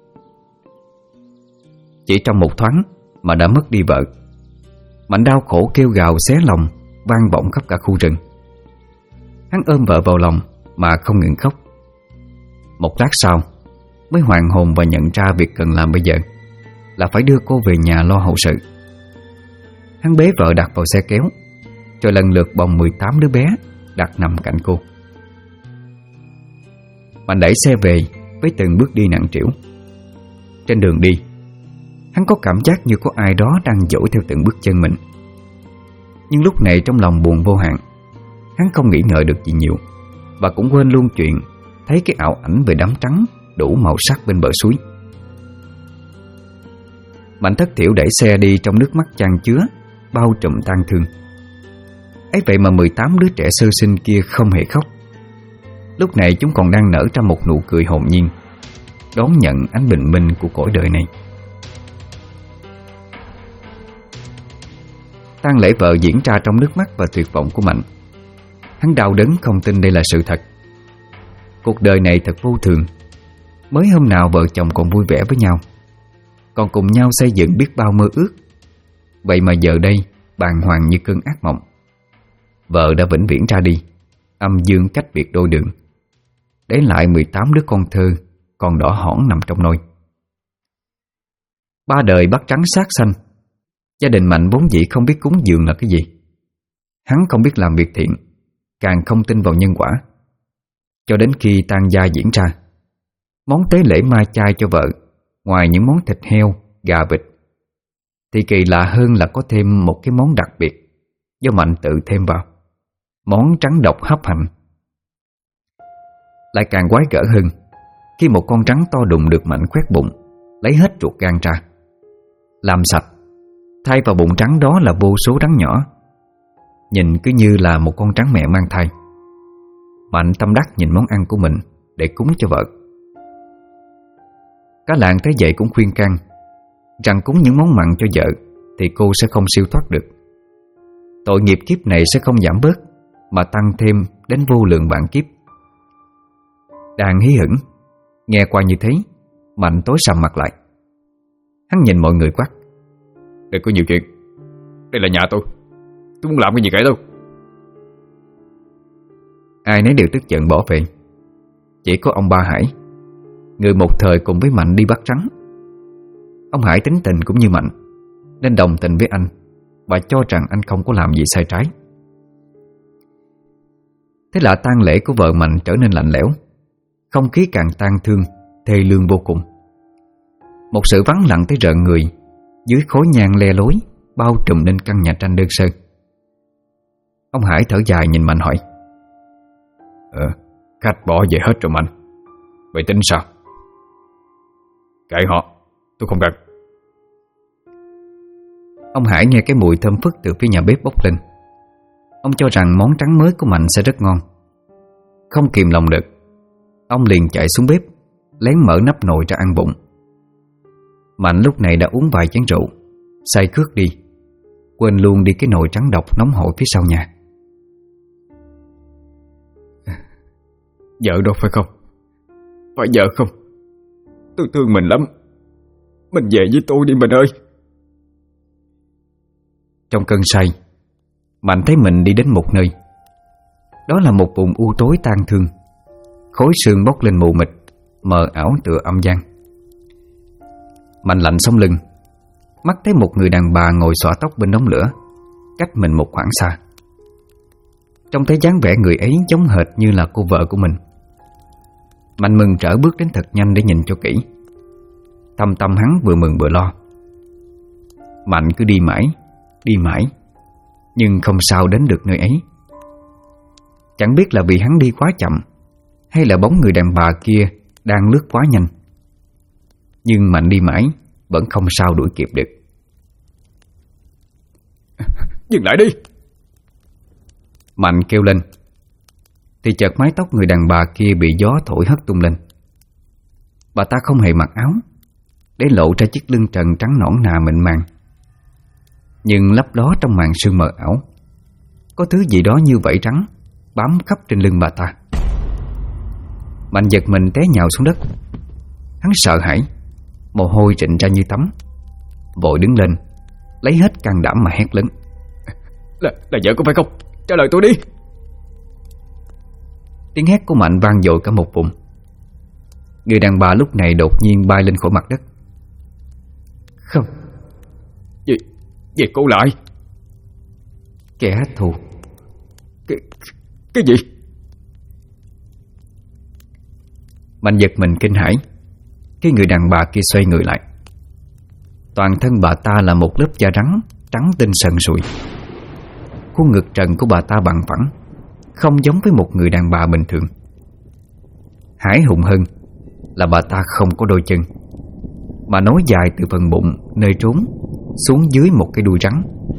Chỉ trong một thoáng mà đã mất đi vợ. Mạnh đau khổ kêu gào xé lòng vang vọng khắp cả khu rừng. Hắn ôm vợ vào lòng mà không ngừng khóc. Một lát sau mới hoàn hồn và nhận ra việc cần làm bây giờ là phải đưa cô về nhà lo hậu sự. Hắn bế vợ đặt vào xe kéo, rồi lần lượt bồng 18 đứa bé đặt nằm cạnh cô. Mạnh đẩy xe về với từng bước đi nặng trĩu. Trên đường đi, hắn có cảm giác như có ai đó đang dỗi theo từng bước chân mình. Nhưng lúc này trong lòng buồn vô hạn. Hắn không nghĩ ngợi được gì nhiều, và cũng quên luôn chuyện thấy cái ảo ảnh về đám trắng đủ màu sắc bên bờ suối. Mạnh thất thểu đẩy xe đi trong nước mắt chan chứa, bao trùm tang thương. Ấy vậy mà 18 đứa trẻ sơ sinh kia không hề khóc. Lúc này chúng còn đang nở ra một nụ cười hồn nhiên, đón nhận ánh bình minh của cõi đời này. Tang lễ vợ diễn ra trong nước mắt và tuyệt vọng của Mạnh. Hắn đau đớn không tin đây là sự thật. Cuộc đời này thật vô thường. Mới hôm nào vợ chồng còn vui vẻ với nhau, còn cùng nhau xây dựng biết bao mơ ước. Vậy mà giờ đây bàng hoàng như cơn ác mộng. Vợ đã vĩnh viễn ra đi, âm dương cách biệt đôi đường, để lại 18 đứa con thơ còn đỏ hỏn nằm trong nôi. 3 đời bắt trắng sát sanh. Gia đình Mạnh vốn dĩ không biết cúng dường là cái gì. Hắn không biết làm việc thiện, càng không tin vào nhân quả. Cho đến khi tang gia diễn ra, món tế lễ ma chay cho vợ, ngoài những món thịt heo, gà vịt, thì kỳ lạ hơn là có thêm một cái món đặc biệt do Mạnh tự thêm vào: món trắng độc hấp hành. Lại càng quái gở hơn khi một con rắn to đùng được Mạnh khoét bụng, lấy hết ruột gan ra, làm sạch. Thay vào bụng trắng đó là vô số rắn nhỏ, nhìn cứ như là một con rắn mẹ mang thai. Mạnh tâm đắc nhìn món ăn của mình để cúng cho vợ. Cả làng thấy vậy cũng khuyên can rằng cúng những món mặn cho vợ thì cô sẽ không siêu thoát được. Tội nghiệp kiếp này sẽ không giảm bớt, mà tăng thêm đến vô lượng vạn kiếp. Đang hí hửng, nghe qua như thế, Mạnh tối sầm mặt lại. Hắn nhìn mọi người quát: đừng có nhiều chuyện, đây là nhà tôi muốn làm cái gì kể đâu. Ai nấy đều tức giận bỏ về. Chỉ có ông Ba Hải, người một thời cùng với Mạnh đi bắt rắn. Ông Hải tính tình cũng như Mạnh, nên đồng tình với anh và cho rằng anh không có làm gì sai trái. Thế là tang lễ của vợ Mạnh trở nên lạnh lẽo, không khí càng tang thương, thê lương vô cùng. Một sự vắng lặng tới rợn người dưới khói nhang le lối bao trùm lên căn nhà tranh đơn sơ. Ông Hải thở dài nhìn Mạnh hỏi: khách bỏ về hết rồi Mạnh, vậy tính sao? Kệ họ, tôi không cần. Ông Hải nghe cái mùi thơm phức từ phía nhà bếp bốc lên. Ông cho rằng món trắng mới của Mạnh sẽ rất ngon. Không kìm lòng được, ông liền chạy xuống bếp, lén mở nắp nồi ra ăn bụng. Mạnh lúc này đã uống vài chén rượu, say khước đi, quên luôn đi cái nồi trắng độc nóng hổi phía sau nhà. Vợ đâu phải không? Phải vợ không? Tôi thương mình lắm. Mình về với tôi đi mình ơi. Trong cơn say, Mạnh thấy mình đi đến một nơi. Đó là một vùng u tối tang thương. Khói sương bốc lên mù mịt, mờ ảo tựa âm gian. Mạnh lạnh sống lưng, mắt thấy một người đàn bà ngồi xõa tóc bên đống lửa, cách mình một khoảng xa. Trông thấy dáng vẻ người ấy giống hệt như là cô vợ của mình. Mạnh mừng rỡ bước đến thật nhanh để nhìn cho kỹ. Thâm tâm hắn vừa mừng vừa lo. Mạnh cứ đi mãi, nhưng không sao đến được nơi ấy. Chẳng biết là vì hắn đi quá chậm hay là bóng người đàn bà kia đang lướt quá nhanh, nhưng Mạnh đi mãi vẫn không sao đuổi kịp được. Dừng lại đi! Mạnh kêu lên, thì chợt mái tóc người đàn bà kia bị gió thổi hất tung lên. Bà ta không hề mặc áo, để lộ ra chiếc lưng trần trắng nõn nà mịn màng. Nhưng lấp ló trong màn sương mờ ảo, có thứ gì đó như vảy rắn bám khắp trên lưng bà ta. Mạnh giật mình té nhào xuống đất. Hắn sợ hãi, mồ hôi rịn ra như tắm, vội đứng lên, lấy hết can đảm mà hét lớn. Là vợ có phải không? Trả lời tôi đi! Tiếng hét của Mạnh vang dội cả một vùng. Người đàn bà lúc này đột nhiên bay lên khỏi mặt đất. Không. Gì cô lại? Kẻ thù. Cái gì? Mạnh giật mình kinh hãi khi người đàn bà kia xoay người lại. Toàn thân bà ta là một lớp da rắn trắng tinh sần sùi. Khuôn ngực trần của bà ta bằng phẳng, không giống với một người đàn bà bình thường. Hãi hùng hơn là bà ta không có đôi chân, mà nối dài từ phần bụng nơi trốn xuống dưới một cái đuôi rắn.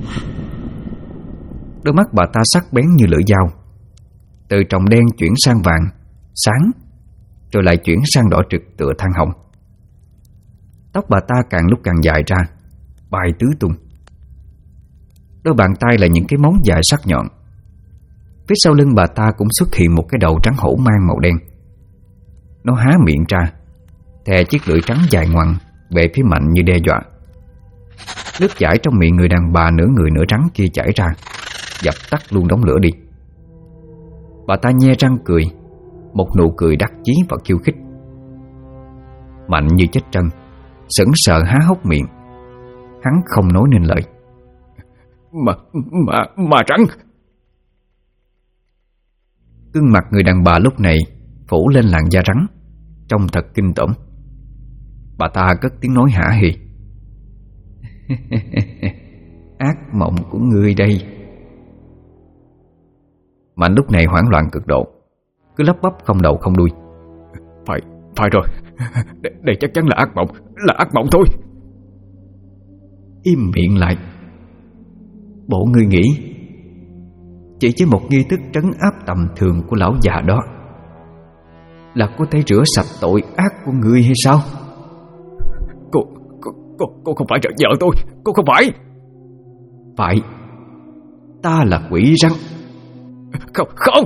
Đôi mắt bà ta sắc bén như lưỡi dao, từ tròng đen chuyển sang vàng, sáng, rồi lại chuyển sang đỏ trực tựa than hồng. Tóc bà ta càng lúc càng dài ra, bay tứ tung. Đôi bàn tay là những cái móng dài sắc nhọn. Phía sau lưng bà ta cũng xuất hiện một cái đầu trắng hổ mang màu đen. Nó há miệng ra, thè chiếc lưỡi trắng dài ngoằng về phía Mạnh như đe dọa. Nước chảy trong miệng người đàn bà nửa người nửa rắn kia chảy ra, dập tắt luôn đống lửa đi. Bà ta nhe răng cười, một nụ cười đắc chí và khiêu khích. Mạnh như chết trân, sững sờ há hốc miệng. Hắn không nói nên lời. Mà rắn! Gương mặt người đàn bà lúc này phủ lên làn da rắn, trông thật kinh tởm. Bà ta cất tiếng nói hả hì. Ác mộng của ngươi đây. Mạnh lúc này hoảng loạn cực độ, cứ lắp bắp không đầu không đuôi. Phải rồi, đây chắc chắn là ác mộng thôi. Im miệng lại. Bộ ngươi nghĩ chỉ với một nghi thức trấn áp tầm thường của lão già đó là có thể rửa sạch tội ác của ngươi hay sao? Cô không phải vợ tôi. Cô không phải. Phải. Ta là quỷ rắn. Không.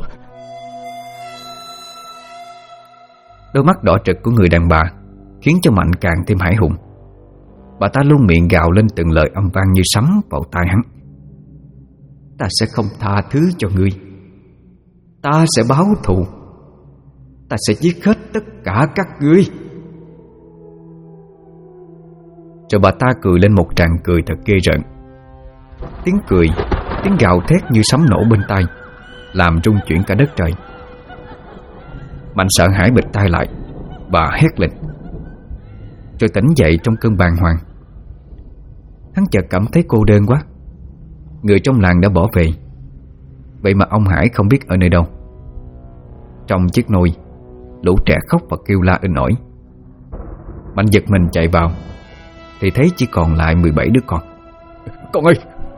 Đôi mắt đỏ trực của người đàn bà khiến cho Mạnh càng thêm hãi hùng. Bà ta luôn miệng gào lên từng lời âm vang như sấm vào tai hắn. Ta sẽ không tha thứ cho ngươi. Ta sẽ báo thù. Ta sẽ giết hết tất cả các ngươi. Rồi bà ta cười lên một tràng cười thật ghê rợn. Tiếng cười, tiếng gào thét như sấm nổ bên tai, làm rung chuyển cả đất trời. Mạnh sợ hãi bịt tai lại và hét lên, rồi tỉnh dậy trong cơn bàng hoàng. Hắn chợt cảm thấy cô đơn quá. Người trong làng đã bỏ về, vậy mà ông Hải không biết ở nơi đâu. Trong chiếc nôi, lũ trẻ khóc và kêu la inh ỏi. Mạnh giật mình chạy vào thì thấy chỉ còn lại 17 đứa con. Con ơi!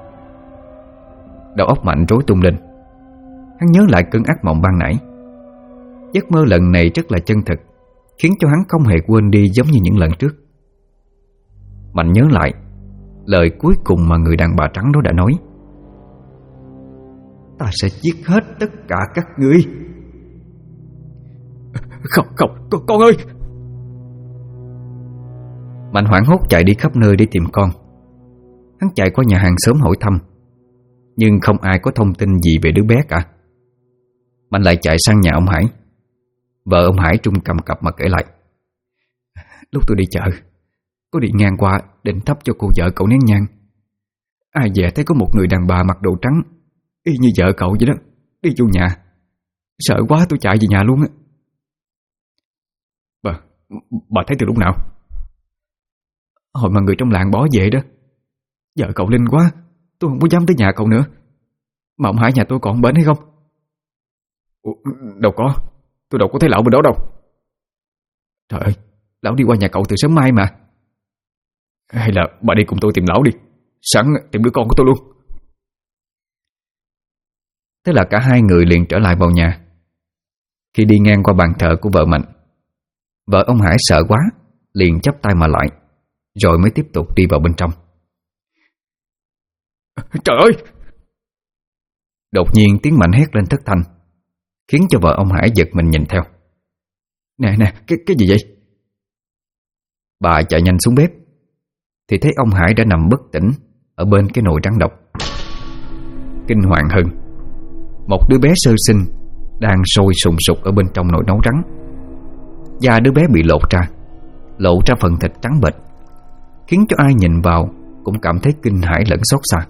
Đầu óc Mạnh rối tung lên. Hắn nhớ lại cơn ác mộng ban nãy. Giấc mơ lần này rất là chân thực, khiến cho hắn không hề quên đi giống như những lần trước. Mạnh nhớ lại lời cuối cùng mà người đàn bà trắng đó đã nói. Ta sẽ giết hết tất cả các ngươi. Không, con ơi! Mạnh hoảng hốt chạy đi khắp nơi để tìm con. Hắn chạy qua nhà hàng xóm hỏi thăm, nhưng không ai có thông tin gì về đứa bé cả. Mạnh lại chạy sang nhà ông Hải. Vợ ông Hải trung cầm cập mà kể lại. Lúc tôi đi chợ, có đi ngang qua định thắp cho cô vợ cậu nén nhang. Ai dè thấy có một người đàn bà mặc đồ trắng, y như vợ cậu vậy đó, đi vô nhà. Sợ quá tôi chạy về nhà luôn á. Bà thấy từ lúc nào? Hồi mà người trong làng bỏ về đó. Vợ cậu linh quá, tôi không có dám tới nhà cậu nữa. Mà ông Hải nhà tôi còn bển hay không? Ủa, đâu có, tôi đâu có thấy lão bên đó đâu. Trời ơi, lão đi qua nhà cậu từ sớm mai mà. Hay là bà đi cùng tôi tìm lão đi, sẵn tìm đứa con của tôi luôn. Thế là cả hai người liền trở lại vào nhà. Khi đi ngang qua bàn thờ của vợ Mạnh, vợ ông Hải sợ quá, liền chắp tay mà lại, rồi mới tiếp tục đi vào bên trong. Trời ơi! Đột nhiên tiếng Mạnh hét lên thất thanh, khiến cho vợ ông Hải giật mình nhìn theo. Nè, cái gì vậy? Bà chạy nhanh xuống bếp, thì thấy ông Hải đã nằm bất tỉnh ở bên cái nồi trắng độc. Kinh hoàng hơn, một đứa bé sơ sinh đang sôi sùng sục ở bên trong nồi nấu trắng. Da đứa bé bị lột ra phần thịt trắng bệch, khiến cho ai nhìn vào cũng cảm thấy kinh hãi lẫn xót xa.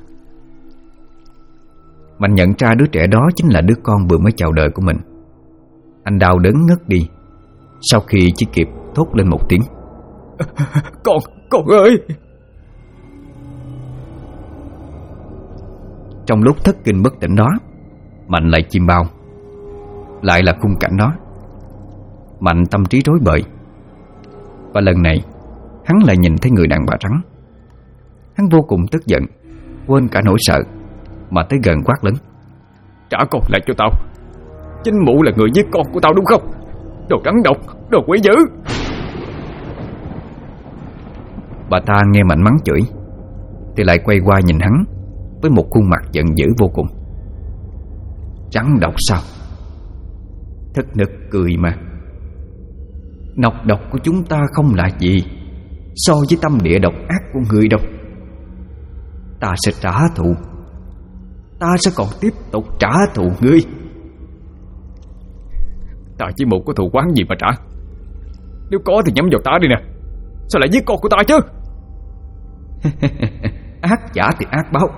Mạnh nhận ra đứa trẻ đó chính là đứa con vừa mới chào đời của mình. Anh đau đớn ngất đi, sau khi chỉ kịp thốt lên một tiếng: Con ơi! Trong lúc thất kinh bất tỉnh đó, Mạnh lại chim bao. Lại là khung cảnh đó. Mạnh tâm trí rối bời. Và lần này hắn lại nhìn thấy người đàn bà trắng. Hắn vô cùng tức giận, quên cả nỗi sợ, mà tới gần quát lớn: Trả con lại cho tao! Chính mụ là người giết con của tao đúng không? Đồ rắn độc, đồ quỷ dữ! Bà ta nghe Mạnh mắng chửi thì lại quay qua nhìn hắn với một khuôn mặt giận dữ vô cùng. Rắn độc sao? Thật nực cười mà. Nọc độc của chúng ta không là gì so với tâm địa độc ác của người đâu. Ta sẽ trả thù. Ta sẽ còn tiếp tục trả thù ngươi. Ta chỉ một có thù oán gì mà trả. Nếu có thì nhắm vào ta đi nè. Sao lại giết con của ta chứ? Ác trả thì ác báo.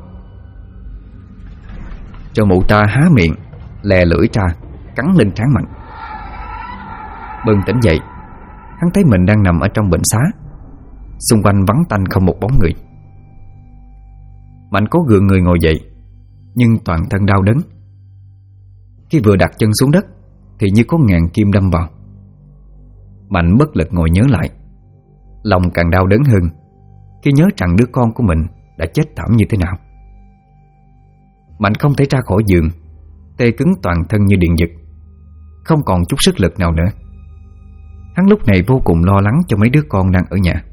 Cho mụ ta há miệng, lè lưỡi ra, cắn lên trán Mạnh. Bừng tỉnh dậy, hắn thấy mình đang nằm ở trong bệnh xá. Xung quanh vắng tanh không một bóng người. Mạnh cố gượng người ngồi dậy, nhưng toàn thân đau đớn. Khi vừa đặt chân xuống đất thì như có ngàn kim đâm vào. Mạnh bất lực ngồi nhớ lại, lòng càng đau đớn hơn khi nhớ rằng đứa con của mình đã chết thảm như thế nào. Mạnh không thể ra khỏi giường, tê cứng toàn thân như điện giật, không còn chút sức lực nào nữa. Hắn lúc này vô cùng lo lắng cho mấy đứa con đang ở nhà.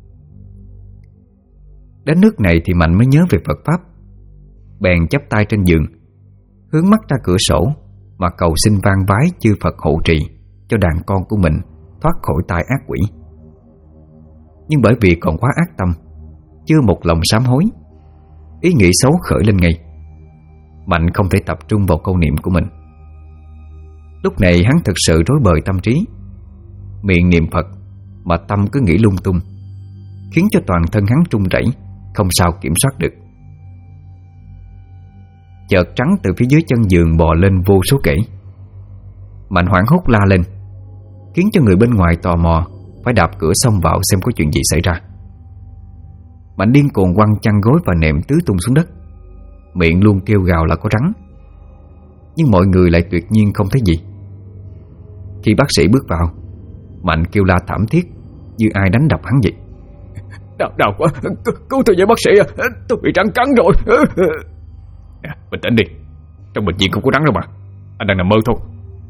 Đến nước này thì Mạnh mới nhớ về Phật Pháp. Bèn chắp tay trên giường, hướng mắt ra cửa sổ mà cầu xin van vái chư Phật hộ trì cho đàn con của mình thoát khỏi tai ác quỷ. Nhưng bởi vì còn quá ác tâm, chưa một lòng sám hối, ý nghĩ xấu khởi lên ngay. Mạnh không thể tập trung vào câu niệm của mình. Lúc này hắn thực sự rối bời tâm trí, miệng niệm Phật mà tâm cứ nghĩ lung tung, khiến cho toàn thân hắn run rẩy, không sao kiểm soát được. Chợt trắng từ phía dưới chân giường bò lên vô số kể. Mạnh hoảng hốt la lên, khiến cho người bên ngoài tò mò phải đạp cửa xông vào xem có chuyện gì xảy ra. Mạnh điên cuồng quăng chăn gối và nệm tứ tung xuống đất, miệng luôn kêu gào là có rắn. Nhưng mọi người lại tuyệt nhiên không thấy gì. Khi bác sĩ bước vào, Mạnh kêu la thảm thiết như ai đánh đập hắn vậy. Đau quá, cứu tôi với bác sĩ à. Tôi bị rắn cắn rồi. Bình tĩnh đi, trong bệnh viện không có rắn đâu mà. Anh đang nằm mơ thôi.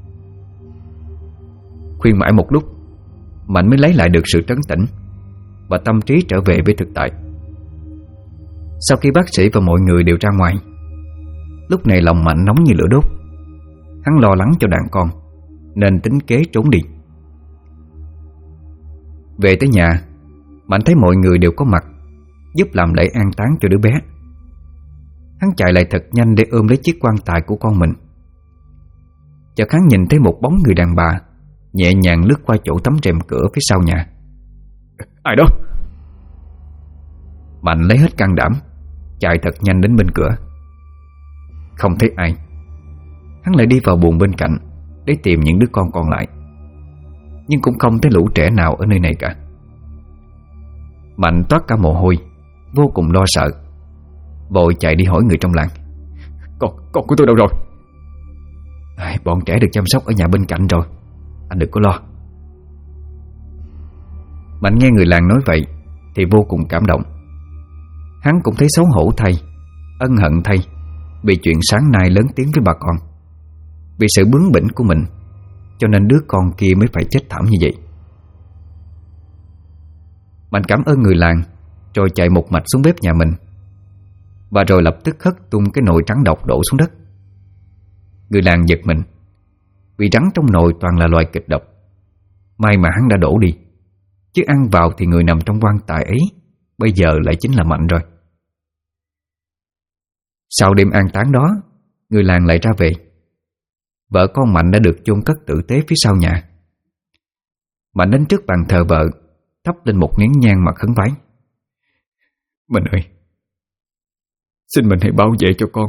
Khuyên mãi một lúc, Mạnh mới lấy lại được sự trấn tĩnh và tâm trí trở về với thực tại. Sau khi bác sĩ và mọi người đều ra ngoài, lúc này lòng Mạnh nóng như lửa đốt. Hắn lo lắng cho đàn con nên tính kế trốn đi. Về tới nhà, Mạnh thấy mọi người đều có mặt, giúp làm lễ an táng cho đứa bé. Hắn chạy lại thật nhanh để ôm lấy chiếc quan tài của con mình. Chợt hắn nhìn thấy một bóng người đàn bà nhẹ nhàng lướt qua chỗ tấm rèm cửa phía sau nhà. Ai đó? Mạnh lấy hết can đảm, chạy thật nhanh đến bên cửa. Không thấy ai, hắn lại đi vào buồng bên cạnh để tìm những đứa con còn lại, nhưng cũng không thấy lũ trẻ nào ở nơi này cả. Mạnh toát cả mồ hôi, vô cùng lo sợ, vội chạy đi hỏi người trong làng. Con của tôi đâu rồi? Bọn trẻ được chăm sóc ở nhà bên cạnh rồi, anh đừng có lo. Mạnh nghe người làng nói vậy thì vô cùng cảm động. Hắn cũng thấy xấu hổ thay, ân hận thay, vì chuyện sáng nay lớn tiếng với bà con. Vì sự bướng bỉnh của mình, cho nên đứa con kia mới phải chết thảm như vậy. Mạnh cảm ơn người làng, rồi chạy một mạch xuống bếp nhà mình, và rồi lập tức hất tung cái nồi trắng độc đổ xuống đất. Người làng giật mình, vì rắn trong nồi toàn là loài kịch độc. May mà hắn đã đổ đi, chứ ăn vào thì người nằm trong quan tài ấy bây giờ lại chính là Mạnh rồi. Sau đêm an táng đó, người làng lại ra về. Vợ con Mạnh đã được chôn cất tử tế phía sau nhà. Mạnh đến trước bàn thờ vợ, thắp lên một nén nhang mà khấn vái. Mình ơi, xin mình hãy bảo vệ cho con.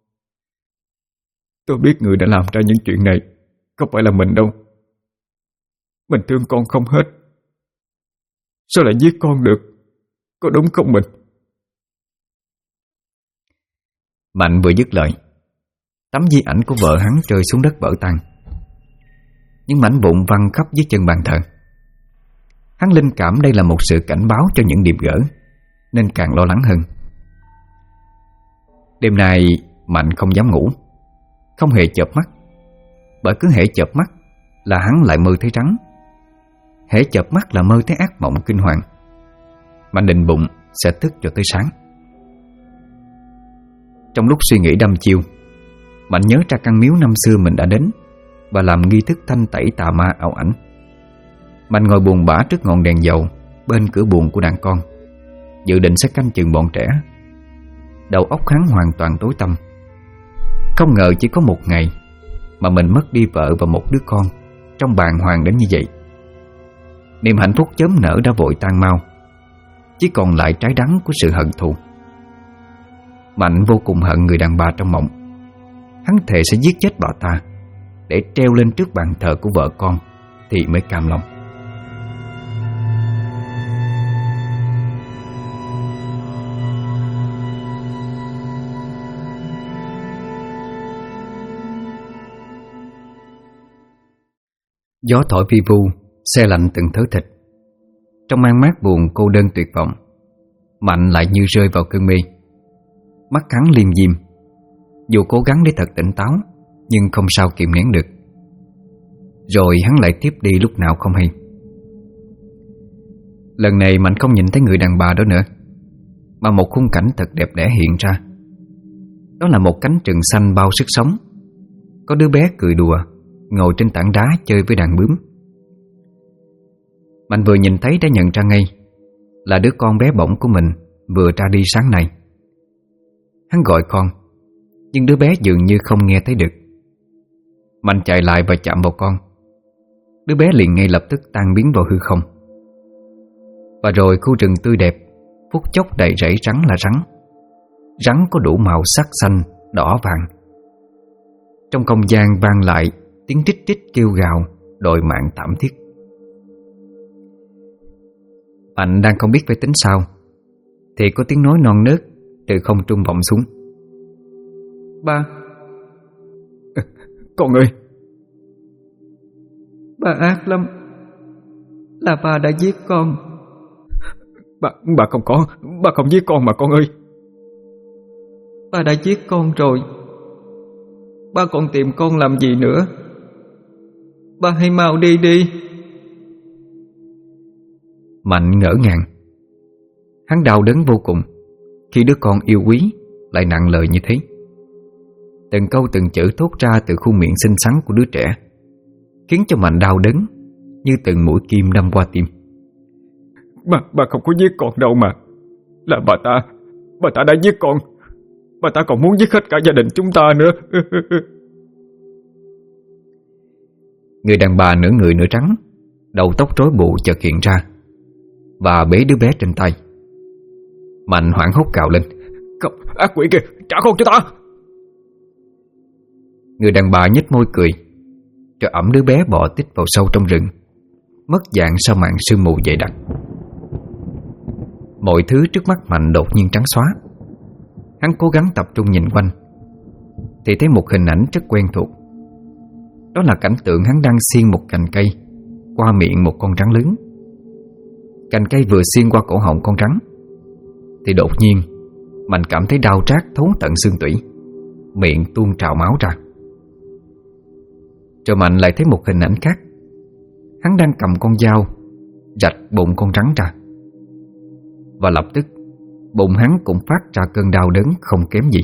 Tôi biết người đã làm ra những chuyện này không phải là mình đâu. Mình thương con không hết. Sao lại giết con được? Có đúng không mình? Mạnh vừa dứt lời, tấm di ảnh của vợ hắn rơi xuống đất vỡ tan. Những mảnh vụn văng khắp dưới chân bàn thờ. Hắn linh cảm đây là một sự cảnh báo cho những điệp gỡ, nên càng lo lắng hơn. Đêm nay Mạnh không dám ngủ, không hề chợp mắt. Bởi cứ hễ chợp mắt là hắn lại mơ thấy rắn, hễ chợp mắt là mơ thấy ác mộng kinh hoàng. Mạnh định bụng sẽ thức cho tới sáng. Trong lúc suy nghĩ đăm chiêu, Mạnh nhớ ra căn miếu năm xưa mình đã đến và làm nghi thức thanh tẩy tà ma ảo ảnh. Mạnh ngồi buồn bã trước ngọn đèn dầu bên cửa buồng của đàn con, dự định sẽ canh chừng bọn trẻ. Đầu óc hắn hoàn toàn tối tăm. Không ngờ chỉ có một ngày mà mình mất đi vợ và một đứa con trong bàng hoàng đến như vậy. Niềm hạnh phúc chớm nở đã vội tan mau, chỉ còn lại trái đắng của sự hận thù. Mạnh vô cùng hận người đàn bà trong mộng. Hắn thề sẽ giết chết bà ta để treo lên trước bàn thờ của vợ con thì mới cam lòng. Gió thổi vi vu, se lạnh từng thớ thịt. Trong mang mát buồn cô đơn tuyệt vọng, Mạnh lại như rơi vào cơn mê. Mắt hắn liêm diêm. Dù cố gắng để thật tỉnh táo, nhưng không sao kìm nén được. Rồi hắn lại tiếp đi lúc nào không hay. Lần này Mạnh không nhìn thấy người đàn bà đó nữa, mà một khung cảnh thật đẹp đẽ hiện ra. Đó là một cánh rừng xanh bao sức sống. Có đứa bé cười đùa ngồi trên tảng đá chơi với đàn bướm. Mạnh vừa nhìn thấy đã nhận ra ngay là đứa con bé bỏng của mình vừa ra đi sáng nay. Hắn gọi con, nhưng đứa bé dường như không nghe thấy được. Mạnh chạy lại và chạm vào con. Đứa bé liền ngay lập tức tan biến vào hư không. Và rồi khu rừng tươi đẹp phút chốc đầy rẫy rắn là rắn. Rắn có đủ màu sắc xanh, đỏ, vàng. Trong không gian vang lại tiếng trích trích kêu gào đòi mạng thảm thiết. Mạnh đang không biết phải tính sao thì có tiếng nói non nớt từ không trung vọng xuống. Ba. Con ơi. Ba ác lắm. Là ba đã giết con. Bà không có. Bà không giết con mà con ơi. Ba đã giết con rồi. Ba còn tìm con làm gì nữa? Ba hãy mau đi đi. Mạnh ngỡ ngàng. Hắn đau đớn vô cùng khi đứa con yêu quý lại nặng lời như thế. Từng câu từng chữ thốt ra từ khuôn miệng xinh xắn của đứa trẻ khiến cho Mạnh đau đớn như từng mũi kim đâm qua tim. Bà không có giết con đâu mà. Là bà ta đã giết con. Bà ta còn muốn giết hết cả gia đình chúng ta nữa. Người đàn bà nửa người nửa trắng, đầu tóc rối bù chợt hiện ra và bế đứa bé trên tay. Mạnh hoảng hốt cào lên: Không, ác quỷ kìa, trả con cho ta. Người đàn bà nhếch môi cười, rồi ẵm đứa bé bò tít vào sâu trong rừng, mất dạng sau màn sương mù dày đặc. Mọi thứ trước mắt Mạnh đột nhiên trắng xóa. Hắn cố gắng tập trung nhìn quanh thì thấy một hình ảnh rất quen thuộc. Đó là cảnh tượng hắn đang xiên một cành cây qua miệng một con rắn lớn. Cành cây vừa xiên qua cổ họng con rắn thì đột nhiên Mạnh cảm thấy đau rát thấu tận xương tủy, miệng tuôn trào máu ra. Rồi Mạnh lại thấy một hình ảnh khác. Hắn đang cầm con dao rạch bụng con rắn ra, và lập tức bụng hắn cũng phát ra cơn đau đớn không kém gì.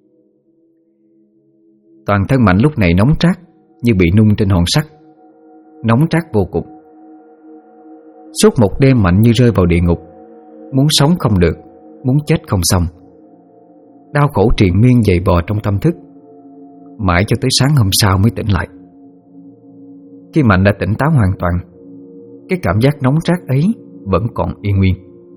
Toàn thân Mạnh lúc này nóng rát như bị nung trên hòn sắt, nóng rát vô cùng. Suốt một đêm Mạnh như rơi vào địa ngục, muốn sống không được, muốn chết không xong. Đau khổ triền miên dày vò trong tâm thức, mãi cho tới sáng hôm sau mới tỉnh lại. Khi Mạnh đã tỉnh táo hoàn toàn, cái cảm giác nóng rát ấy vẫn còn y nguyên.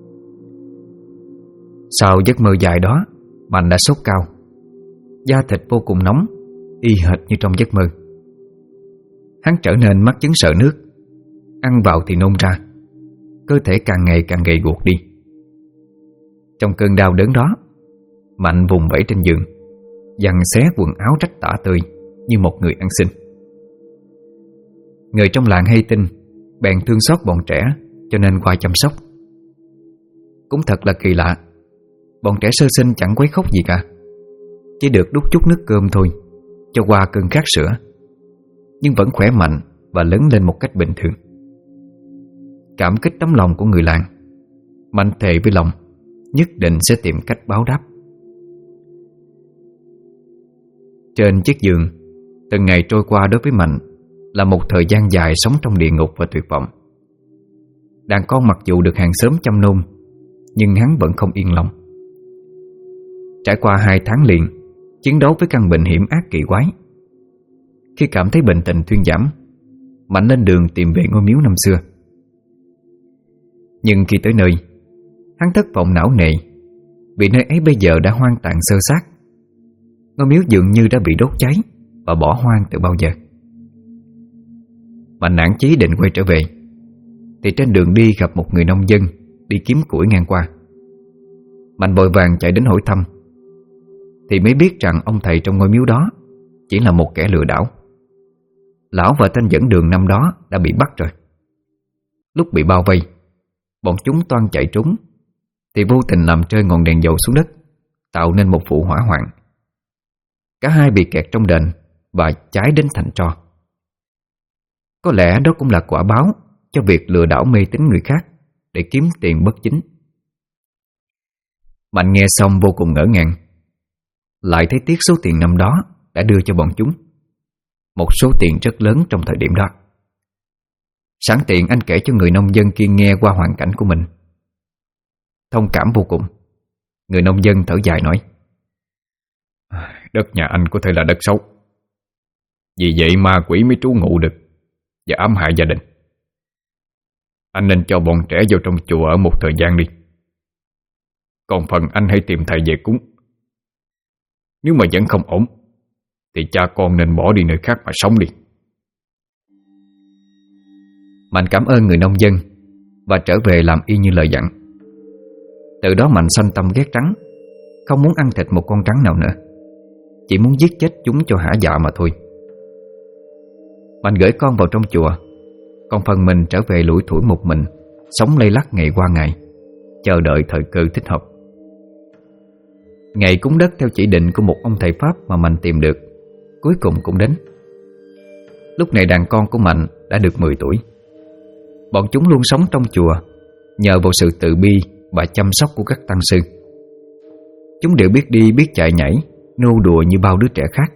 Sau giấc mơ dài đó, Mạnh đã sốt cao, da thịt vô cùng nóng, y hệt như trong giấc mơ. Hắn trở nên mắc chứng sợ nước, ăn vào thì nôn ra, cơ thể càng ngày càng gầy guộc đi. Trong cơn đau đớn đó, Mạnh vùng vẫy trên giường, giằng xé quần áo rách tả tơi như một người ăn xin. Người trong làng hay tin, bèn thương xót bọn trẻ cho nên qua chăm sóc. Cũng thật là kỳ lạ, bọn trẻ sơ sinh chẳng quấy khóc gì cả, chỉ được đút chút nước cơm thôi cho qua cơn khát sữa, nhưng vẫn khỏe mạnh và lớn lên một cách bình thường. Cảm kích tấm lòng của người làng, Mạnh thề với lòng nhất định sẽ tìm cách báo đáp. Trên chiếc giường, từng ngày trôi qua đối với Mạnh là một thời gian dài sống trong địa ngục và tuyệt vọng. Đàn con mặc dù được hàng xóm chăm nom, nhưng hắn vẫn không yên lòng. Trải qua 2 tháng liền chiến đấu với căn bệnh hiểm ác kỳ quái, khi cảm thấy bệnh tình thuyên giảm, Mạnh lên đường tìm về ngôi miếu năm xưa. Nhưng khi tới nơi, hắn thất vọng não nề, vì nơi ấy bây giờ đã hoang tàn xơ xác. Ngôi miếu dường như đã bị đốt cháy và bỏ hoang từ bao giờ. Mạnh nản chí định quay trở về, thì trên đường đi gặp một người nông dân đi kiếm củi ngang qua. Mạnh vội vàng chạy đến hỏi thăm, thì mới biết rằng ông thầy trong ngôi miếu đó chỉ là một kẻ lừa đảo. Lão và tên dẫn đường năm đó đã bị bắt rồi. Lúc bị bao vây, bọn chúng toan chạy trốn, thì vô tình làm rơi ngọn đèn dầu xuống đất, tạo nên một vụ hỏa hoạn. Cả hai bị kẹt trong đền và cháy đến thành tro. Có lẽ đó cũng là quả báo cho việc lừa đảo mê tín người khác để kiếm tiền bất chính. Mạnh nghe xong vô cùng ngỡ ngàng, lại thấy tiếc số tiền năm đó đã đưa cho bọn chúng, một số tiền rất lớn trong thời điểm đó. Sẵn tiện anh kể cho người nông dân kia nghe qua hoàn cảnh của mình. Thông cảm vô cùng, người nông dân thở dài nói: Đất nhà anh có thể là đất xấu, vì vậy ma quỷ mới trú ngụ được và ám hại gia đình. Anh nên cho bọn trẻ vào trong chùa ở một thời gian đi. Còn phần anh hãy tìm thầy về cúng. Nếu mà vẫn không ổn thì cha con nên bỏ đi nơi khác mà sống đi. Mạnh cảm ơn người nông dân và trở về làm y như lời dặn. Từ đó Mạnh sanh tâm ghét rắn, không muốn ăn thịt một con rắn nào nữa, chỉ muốn giết chết chúng cho hả dạ mà thôi. Mạnh gửi con vào trong chùa, còn phần mình trở về lủi thủi một mình, sống lây lắc ngày qua ngày, chờ đợi thời cơ thích hợp. Ngày cúng đất theo chỉ định của một ông thầy Pháp mà Mạnh tìm được cuối cùng cũng đến. Lúc này đàn con của Mạnh đã được 10 tuổi. Bọn chúng luôn sống trong chùa nhờ vào sự từ bi và chăm sóc của các tăng sư. Chúng đều biết đi biết chạy nhảy, nô đùa như bao đứa trẻ khác.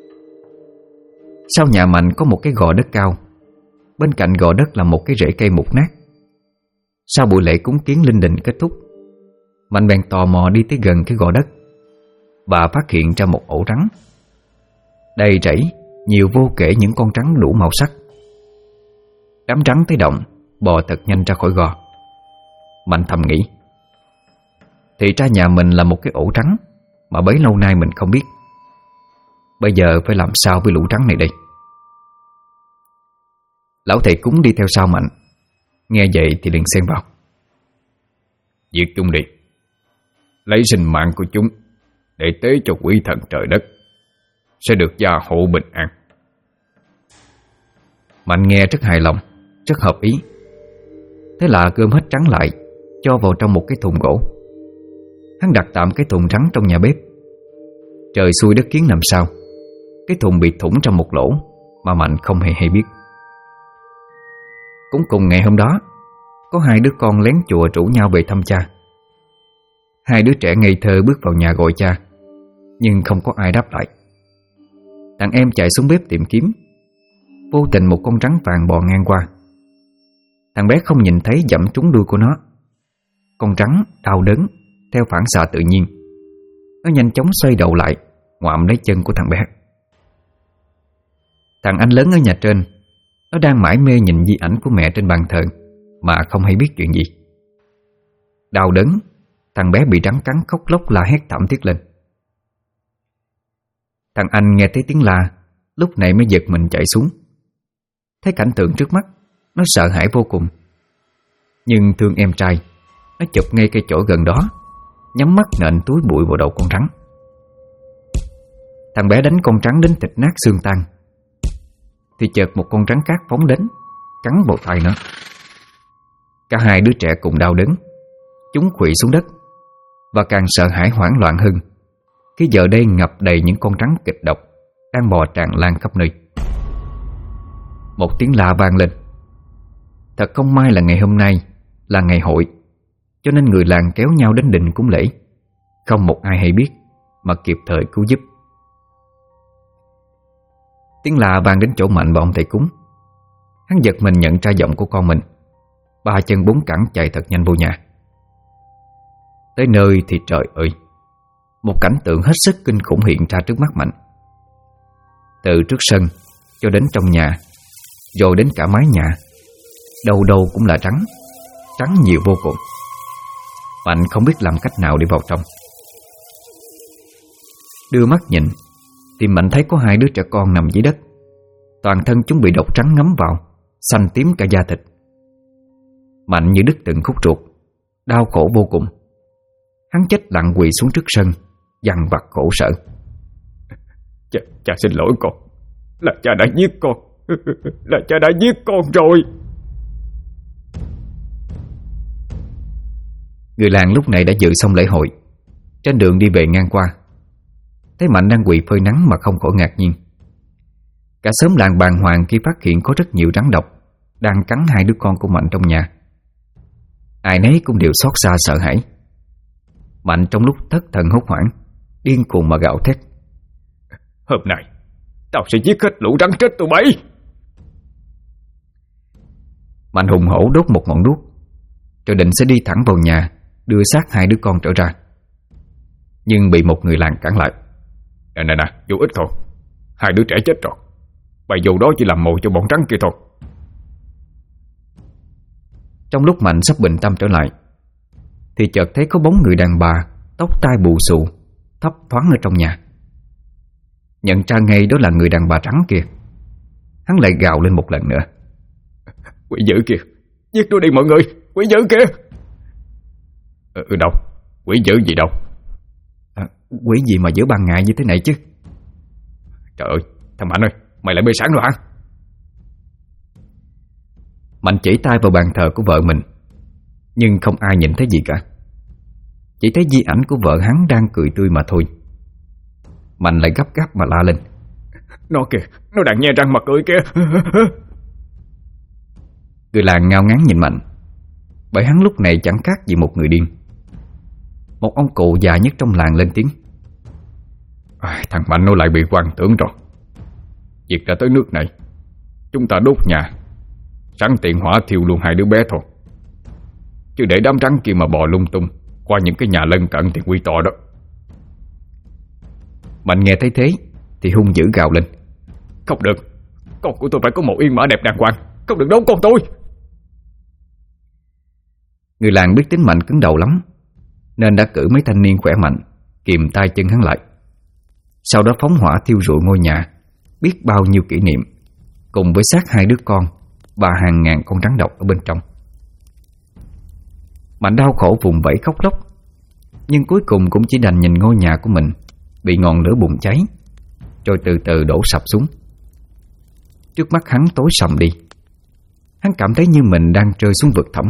Sau nhà Mạnh có một cái gò đất cao, bên cạnh gò đất là một cái rễ cây mục nát. Sau buổi lễ cúng kiến linh đình kết thúc, Mạnh bèn tò mò đi tới gần cái gò đất và phát hiện ra một ổ rắn. Đầy rẫy, nhiều vô kể những con rắn đủ màu sắc. Đám rắn thấy động, bò thật nhanh ra khỏi gò. Mạnh thầm nghĩ, thì ra nhà mình là một cái ổ rắn mà bấy lâu nay mình không biết. Bây giờ phải làm sao với lũ rắn này đây? Lão thầy cúng đi theo sau Mạnh, nghe vậy thì liền xen vào: Giết chúng đi, lấy sinh mạng của chúng để tế cho quỷ thần trời đất, sẽ được gia hộ bình an. Mạnh nghe rất hài lòng, rất hợp ý. Thế là gom hết trắng lại, cho vào trong một cái thùng gỗ. Hắn đặt tạm cái thùng trắng trong nhà bếp. Trời xui đất kiến làm sao, cái thùng bị thủng trong một lỗ mà Mạnh không hề hay biết. Cũng cùng ngày hôm đó, có hai đứa con lén chùa rủ nhau về thăm cha. Hai đứa trẻ ngây thơ bước vào nhà gọi cha, nhưng không có ai đáp lại. Thằng em chạy xuống bếp tìm kiếm. Vô tình một con rắn vàng bò ngang qua. Thằng bé không nhìn thấy dẫm trúng đuôi của nó. Con rắn đau đớn theo phản xạ tự nhiên. Nó nhanh chóng xoay đầu lại, ngoạm lấy chân của thằng bé. Thằng anh lớn ở nhà trên, nó đang mải mê nhìn di ảnh của mẹ trên bàn thờ mà không hay biết chuyện gì. Đau đớn, thằng bé bị rắn cắn khóc lóc la hét thảm thiết lên. Thằng anh nghe thấy tiếng la, lúc này mới giật mình chạy xuống. Thấy cảnh tượng trước mắt, nó sợ hãi vô cùng. Nhưng thương em trai, nó chụp ngay cây chổi gần đó, nhắm mắt nện túi bụi vào đầu con rắn. Thằng bé đánh con rắn đến thịt nát xương tan, thì chợt một con rắn khác phóng đến, cắn vào tay nó. Cả hai đứa trẻ cùng đau đớn, chúng khuỵu xuống đất, và càng sợ hãi hoảng loạn hơn khi giờ đây ngập đầy những con rắn kịch độc đang bò tràn lan khắp nơi. Một tiếng la vang lên. Thật không may là ngày hôm nay là ngày hội, cho nên người làng kéo nhau đến đình cúng lễ. Không một ai hay biết mà kịp thời cứu giúp. Tiếng la vang đến chỗ Mạnh và ông thầy cúng. Hắn giật mình nhận ra giọng của con mình. Ba chân bốn cẳng chạy thật nhanh vô nhà. Tới nơi thì trời ơi, một cảnh tượng hết sức kinh khủng hiện ra trước mắt Mạnh. Từ trước sân cho đến trong nhà, rồi đến cả mái nhà, đâu đâu cũng là rắn, rắn nhiều vô cùng. Mạnh không biết làm cách nào để vào trong. Đưa mắt nhìn thì Mạnh thấy có hai đứa trẻ con nằm dưới đất. Toàn thân chúng bị độc rắn ngấm vào, xanh tím cả da thịt. Mạnh như đứt từng khúc ruột, đau khổ vô cùng. Hắn chết lặng quỳ xuống trước sân, dằn vặt khổ sở. Cha xin lỗi con, là cha đã giết con. Là cha đã giết con rồi. Người làng lúc này đã dự xong lễ hội. Trên đường đi về ngang qua, thấy Mạnh đang quỳ phơi nắng mà không khỏi ngạc nhiên. Cả xóm làng bàng hoàng khi phát hiện có rất nhiều rắn độc đang cắn hai đứa con của Mạnh trong nhà. Ai nấy cũng đều xót xa sợ hãi. Mạnh trong lúc thất thần hốt hoảng, điên cuồng mà gào thét: Hôm nay tao sẽ giết hết lũ rắn chết tụi bay. Mạnh hùng hổ đốt một ngọn đuốc, rồi định sẽ đi thẳng vào nhà đưa xác hai đứa con trở ra. Nhưng bị một người làng cản lại. Nè, vô ích thôi. Hai đứa trẻ chết rồi, bày vô đó chỉ làm mồi cho bọn rắn kia thôi. Trong lúc Mạnh sắp bình tâm trở lại, thì chợt thấy có bóng người đàn bà, tóc tai bù xù, thấp thoáng ở trong nhà. Nhận ra ngay đó là người đàn bà trắng kia. Hắn lại gào lên một lần nữa: Quỷ dữ kìa, giết nó đi mọi người, quỷ dữ kìa. Đâu, quỷ dữ gì đâu? Quỷ gì mà giữa ban ngày như thế này chứ? Trời ơi, thằng Mạnh ơi, mày lại mê sáng rồi hả? Mạnh chỉ tay vào bàn thờ của vợ mình, nhưng không ai nhìn thấy gì cả. Chỉ thấy di ảnh của vợ hắn đang cười tươi mà thôi. Mạnh lại gấp gáp mà la lên: Nó kìa, nó đang nhe răng mà cười kìa. Người làng ngao ngán nhìn Mạnh, bởi hắn lúc này chẳng khác gì một người điên. Một ông cụ già nhất trong làng lên tiếng: Thằng Mạnh nó lại bị hoang tưởng rồi. Việc đã tới nước này, chúng ta đốt nhà, sẵn tiện hỏa thiêu luôn hai đứa bé thôi. Chứ để đám rắn kia mà bò lung tung qua những cái nhà lân cận thì nguy to đó. Mạnh nghe thấy thế thì hung dữ gào lên: Không được, con của tôi phải có một yên mã đẹp đàng hoàng, không được đốt con tôi. Người làng biết tính Mạnh cứng đầu lắm, nên đã cử mấy thanh niên khỏe mạnh kìm tay chân hắn lại. Sau đó phóng hỏa thiêu rụi ngôi nhà, biết bao nhiêu kỷ niệm, cùng với xác hai đứa con và hàng ngàn con rắn độc ở bên trong. Mạnh đau khổ vùng vẫy khóc lóc, nhưng cuối cùng cũng chỉ đành nhìn ngôi nhà của mình bị ngọn lửa bùng cháy, rồi từ từ đổ sập xuống. Trước mắt hắn tối sầm đi. Hắn cảm thấy như mình đang rơi xuống vực thẳm.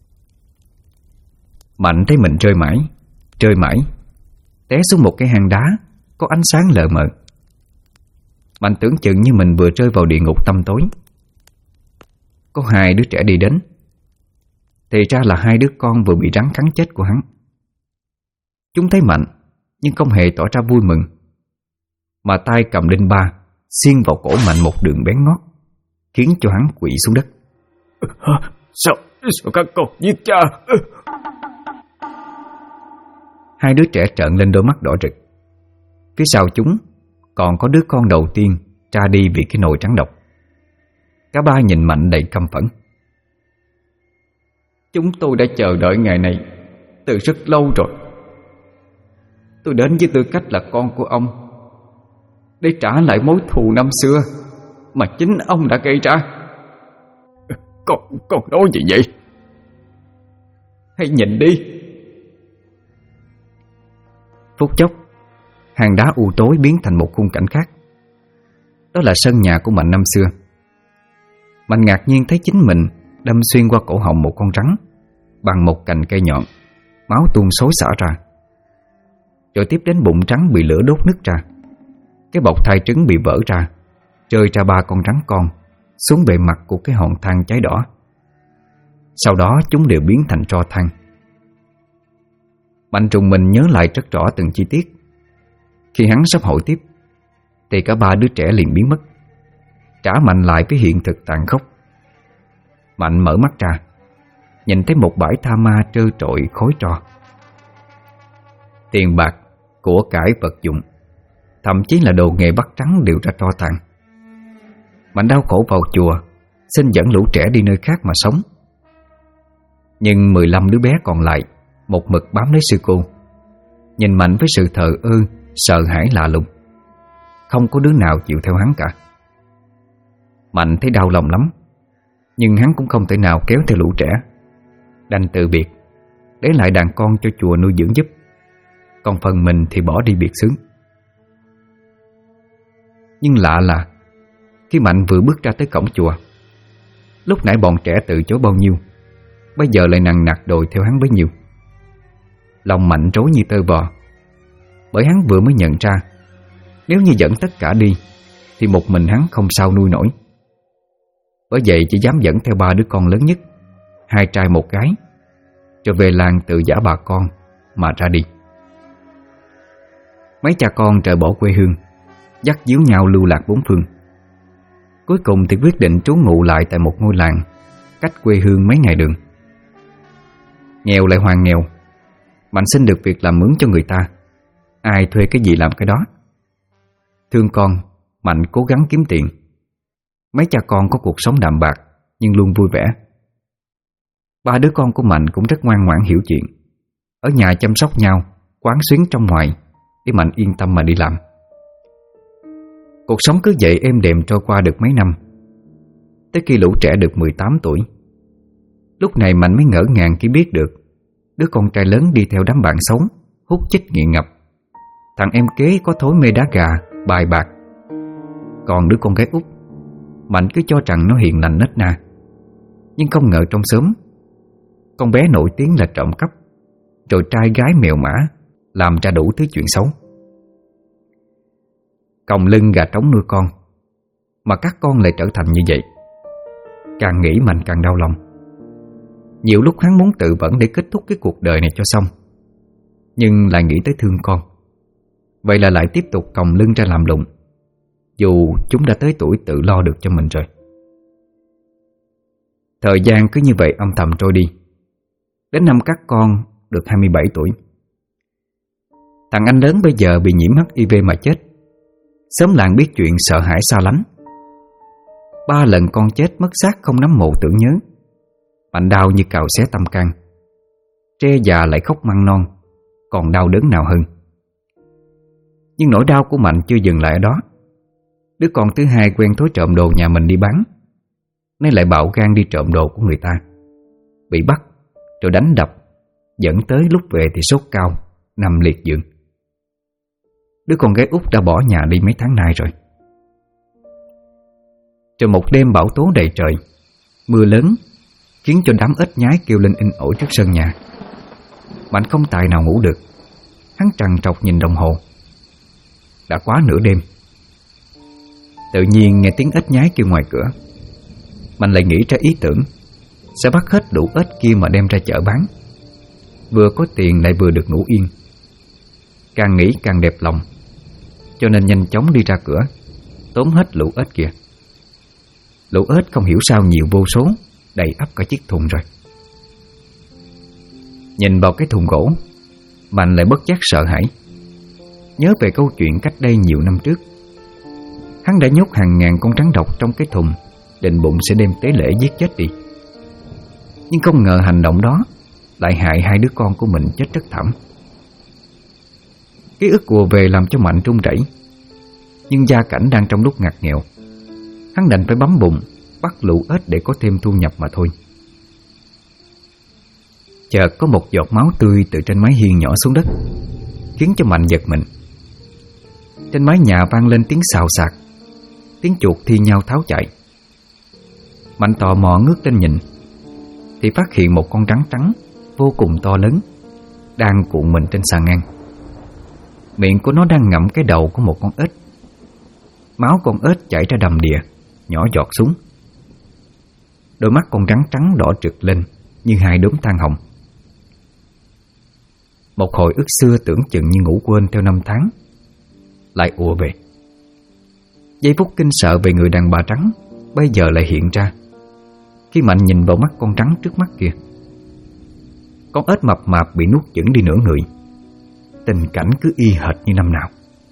Mạnh thấy mình rơi mãi, té xuống một cái hang đá có ánh sáng lờ mờ. Mạnh tưởng chừng như mình vừa rơi vào địa ngục tăm tối. Có hai đứa trẻ đi đến, thì ra là hai đứa con vừa bị rắn cắn chết của hắn. Chúng thấy Mạnh nhưng không hề tỏ ra vui mừng, mà tay cầm đinh ba xiên vào cổ Mạnh một đường bén ngót, khiến cho hắn quỵ xuống đất. Sao các con giết cha? Hai đứa trẻ trợn lên đôi mắt đỏ rực. Phía sau chúng còn có đứa con đầu tiên ra đi vì cái nồi trắng độc. Cả ba nhìn Mạnh đầy căm phẫn. Chúng tôi đã chờ đợi ngày này từ rất lâu rồi. Tôi đến với tư cách là con của ông để trả lại mối thù năm xưa mà chính ông đã gây ra. Con nói gì vậy? Hãy nhìn đi. Phút chốc, hang đá u tối biến thành một khung cảnh khác. Đó là sân nhà của Mạnh năm xưa. Mạnh ngạc nhiên thấy chính mình đâm xuyên qua cổ họng một con rắn bằng một cành cây nhọn, máu tuôn xối xả ra. Rồi tiếp đến bụng rắn bị lửa đốt nứt ra. Cái bọc thai trứng bị vỡ ra, rơi ra 3 con rắn con xuống bề mặt của cái hòn than cháy đỏ. Sau đó chúng đều biến thành tro than. Mạnh trùng mình nhớ lại rất rõ từng chi tiết. Khi hắn sắp hội tiếp thì cả 3 đứa trẻ liền biến mất, trả Mạnh lại với hiện thực tàn khốc. Mạnh mở mắt ra, nhìn thấy một bãi tha ma trơ trọi khói tro. Tiền bạc, của cải vật dụng, thậm chí là đồ nghề bắt trắng đều ra tro tàn. Mạnh đau khổ vào chùa xin dẫn lũ trẻ đi nơi khác mà sống. Nhưng 15 đứa bé còn lại một mực bám lấy sư cô, nhìn Mạnh với sự thờ ơ, sợ hãi lạ lùng. Không có đứa nào chịu theo hắn cả. Mạnh thấy đau lòng lắm, nhưng hắn cũng không thể nào kéo theo lũ trẻ, đành từ biệt, để lại đàn con cho chùa nuôi dưỡng giúp. Còn phần mình thì bỏ đi biệt xứ. Nhưng lạ là khi Mạnh vừa bước ra tới cổng chùa, lúc nãy bọn trẻ từ chối bao nhiêu, bây giờ lại nằng nặc đòi theo hắn bấy nhiêu. Lòng Mạnh rối như tơ vò, bởi hắn vừa mới nhận ra nếu như dẫn tất cả đi thì một mình hắn không sao nuôi nổi. Bởi vậy chỉ dám dẫn theo 3 đứa con lớn nhất, 2 trai 1 gái, rồi về làng tự giả bà con mà ra đi. Mấy cha con rời bỏ quê hương, dắt díu nhau lưu lạc bốn phương. Cuối cùng thì quyết định trú ngụ lại tại một ngôi làng cách quê hương mấy ngày đường. Nghèo lại hoàn nghèo, Mạnh xin được việc làm mướn cho người ta, ai thuê cái gì làm cái đó. Thương con, Mạnh cố gắng kiếm tiền. Mấy cha con có cuộc sống đạm bạc nhưng luôn vui vẻ. 3 đứa con của Mạnh cũng rất ngoan ngoãn hiểu chuyện, ở nhà chăm sóc nhau, quán xuyến trong ngoài để Mạnh yên tâm mà đi làm. Cuộc sống cứ vậy êm đềm trôi qua được mấy năm, tới khi lũ trẻ được 18 tuổi. Lúc này Mạnh mới ngỡ ngàng khi biết được đứa con trai lớn đi theo đám bạn xấu, hút chích nghiện ngập. Thằng em kế có thói mê đá gà, bài bạc. Còn đứa con gái út, Mạnh cứ cho rằng nó hiền lành nết na. Nhưng không ngờ trong xóm, con bé nổi tiếng là trộm cắp, rồi trai gái mèo mã, làm ra đủ thứ chuyện xấu. Còng lưng gà trống nuôi con, mà các con lại trở thành như vậy. Càng nghĩ Mạnh càng đau lòng. Nhiều lúc hắn muốn tự vẫn để kết thúc cái cuộc đời này cho xong, nhưng lại nghĩ tới thương con. Vậy là lại tiếp tục còng lưng ra làm lụng, dù chúng đã tới tuổi tự lo được cho mình rồi. Thời gian cứ như vậy âm thầm trôi đi. Đến năm các con được 27 tuổi, thằng anh lớn bây giờ bị nhiễm HIV mà chết. Xóm làng biết chuyện sợ hãi xa lánh. 3 lần con chết mất xác không nắm mộ tưởng nhớ. Mạnh đau như cào xé tâm can. Tre già lại khóc măng non, còn đau đớn nào hơn. Nhưng nỗi đau của Mạnh chưa dừng lại ở đó. Đứa con thứ hai quen thói trộm đồ nhà mình đi bán, nên lại bạo gan đi trộm đồ của người ta. Bị bắt rồi đánh đập, dẫn tới lúc về thì sốt cao, nằm liệt giường. Đứa con gái út đã bỏ nhà đi mấy tháng nay rồi. Rồi một đêm bão tố đầy trời, mưa lớn khiến cho đám ếch nhái kêu lên inh ỏi trước sân nhà. Mạnh không tài nào ngủ được. Hắn trằn trọc nhìn đồng hồ. Đã quá nửa đêm. Tự nhiên nghe tiếng ếch nhái kêu ngoài cửa. Mạnh lại nghĩ ra ý tưởng sẽ bắt hết đủ ếch kia mà đem ra chợ bán. Vừa có tiền lại vừa được ngủ yên. Càng nghĩ càng đẹp lòng, cho nên nhanh chóng đi ra cửa, tóm hết lũ ếch kia. Lũ ếch không hiểu sao nhiều vô số, đầy ắp cả chiếc thùng rồi. Nhìn vào cái thùng gỗ, Mạnh lại bất giác sợ hãi, nhớ về câu chuyện cách đây nhiều năm trước. Hắn đã nhốt hàng ngàn con rắn độc trong cái thùng, định bụng sẽ đem tế lễ giết chết đi. Nhưng không ngờ hành động đó lại hại hai đứa con của mình chết rất thảm. Ký ức ùa về làm cho Mạnh run rẩy. Nhưng gia cảnh đang trong lúc ngặt nghèo, hắn đành phải bấm bụng bắt lũ ếch để có thêm thu nhập mà thôi. Chợt có một giọt máu tươi từ trên mái hiên nhỏ xuống đất, khiến cho Mạnh giật mình. Trên mái nhà vang lên tiếng xào xạc, tiếng chuột thi nhau tháo chạy. Mạnh tò mò ngước lên nhìn, thì phát hiện một con rắn trắng vô cùng to lớn đang cuộn mình trên sàn ngang. Miệng của nó đang ngậm cái đầu của một con ếch. Máu con ếch chảy ra đầm đìa, nhỏ giọt xuống. Đôi mắt con rắn trắng đỏ rực lên như hai đốm than hồng. Một hồi ức xưa tưởng chừng như ngủ quên theo năm tháng lại ùa về. Giây phút kinh sợ về người đàn bà trắng bây giờ lại hiện ra khi Mạnh nhìn vào mắt con trắng trước mắt kia. Con ếch mập mạp bị nuốt chửng đi nửa người. Tình cảnh cứ y hệt như năm nào.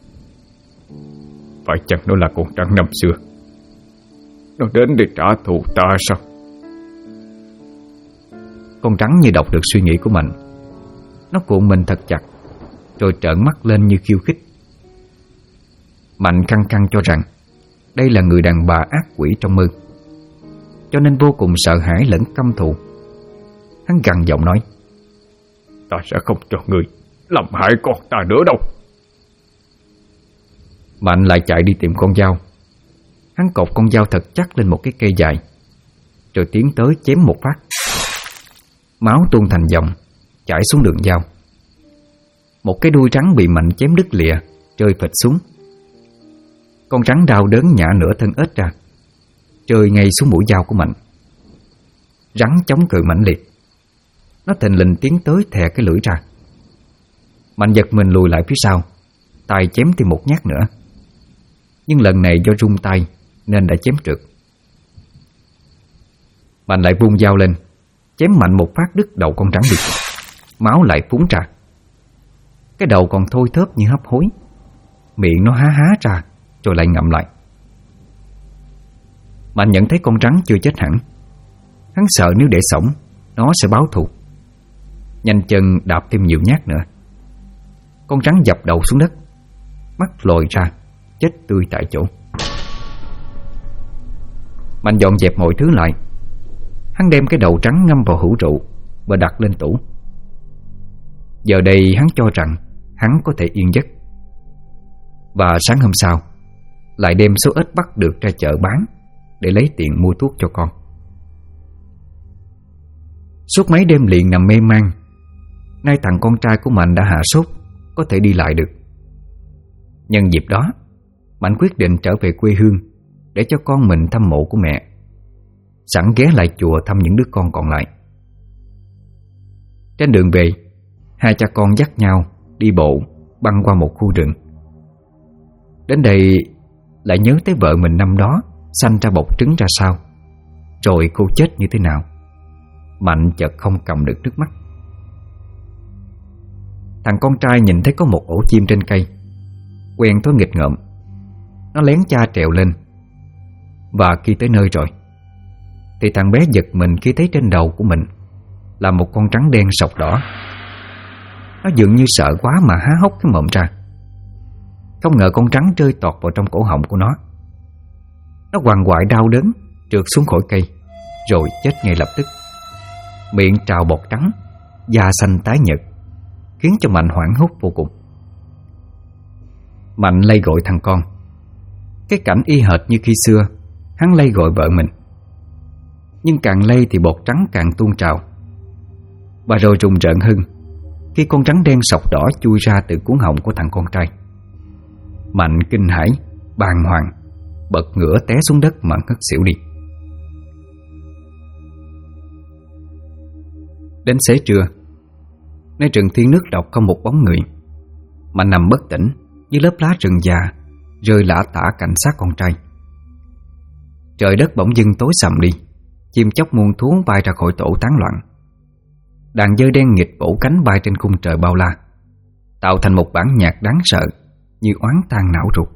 Phải chăng nó là con trắng năm xưa? Nó đến để trả thù ta sao? Con trắng như đọc được suy nghĩ của Mạnh. Nó cuộn mình thật chặt, rồi trợn mắt lên như khiêu khích. Mạnh căng căng cho rằng đây là người đàn bà ác quỷ trong mơ, cho nên vô cùng sợ hãi lẫn căm thù. Hắn gằn giọng nói: Ta sẽ không cho người làm hại con ta nữa đâu. Mạnh lại chạy đi tìm con dao. Hắn cột con dao thật chắc lên một cái cây dài, rồi tiến tới chém một phát. Máu tuôn thành dòng chảy xuống đường dao. Một cái đuôi rắn bị Mạnh chém đứt lìa, rơi phịch xuống. Con rắn đau đớn nhả nửa thân ếch ra, rơi ngay xuống mũi dao của Mạnh. Rắn chống cự mãnh liệt. Nó thình lình tiến tới thè cái lưỡi ra. Mạnh giật mình lùi lại phía sau, tay chém thêm một nhát nữa. Nhưng lần này do rung tay nên đã chém trượt. Mạnh lại vung dao lên, chém mạnh một phát đứt đầu con rắn đi. Máu lại phún ra. Cái đầu còn thôi thớp như hấp hối. Miệng nó há há ra, rồi lại ngậm lại. Mạnh nhận thấy con rắn chưa chết hẳn. Hắn sợ nếu để sống, nó sẽ báo thù. Nhanh chân đạp thêm nhiều nhát nữa. Con rắn dập đầu xuống đất, mắt lồi ra, chết tươi tại chỗ. Mạnh dọn dẹp mọi thứ lại. Hắn đem cái đầu trắng ngâm vào hũ rượu và đặt lên tủ. Giờ đây hắn cho rằng hắn có thể yên giấc. Và sáng hôm sau lại đem số ếch bắt được ra chợ bán để lấy tiền mua thuốc cho con. Suốt mấy đêm liền nằm mê man. Nay thằng con trai của Mạnh đã hạ sốt, có thể đi lại được. Nhân dịp đó, Mạnh quyết định trở về quê hương để cho con mình thăm mộ của mẹ, sẵn ghé lại chùa thăm những đứa con còn lại. Trên đường về, hai cha con dắt nhau đi bộ băng qua một khu rừng. Đến đây lại nhớ tới vợ mình năm đó sanh ra bọc trứng ra sao, rồi cô chết như thế nào. Mạnh chợt không cầm được nước mắt. Thằng con trai nhìn thấy có một ổ chim trên cây, quen thói nghịch ngợm. Nó lén cha trèo lên. Và khi tới nơi rồi thì thằng bé giật mình khi thấy trên đầu của mình là một con rắn đen sọc đỏ. Nó dường như sợ quá mà há hốc cái mồm ra. Không ngờ con rắn rơi tọt vào trong cổ họng của nó. Nó quằn quại đau đớn trượt xuống khỏi cây, rồi chết ngay lập tức. Miệng trào bọt trắng, da xanh tái nhợt, khiến cho Mạnh hoảng hốt vô cùng. Mạnh lay gọi thằng con. Cái cảnh y hệt như khi xưa Hắn lay gọi vợ mình, nhưng càng lay thì bọt trắng càng tuôn trào. Và rồi rùng rợn hơn khi con rắn đen sọc đỏ chui ra từ cuống họng của thằng con trai. Mạnh kinh hãi, bàng hoàng, bật ngửa té xuống đất mà ngất xỉu đi. Đến xế trưa, nơi rừng thiên nước độc không một bóng người, Mạnh nằm bất tỉnh dưới lớp lá rừng già rơi lả tả cạnh xác con trai. Trời đất bỗng dưng tối sầm đi, chim chóc muôn thú bay ra khỏi tổ tán loạn. Đàn dơi đen nghịch vỗ cánh bay trên khung trời bao la, tạo thành một bản nhạc đáng sợ như oán than não ruột.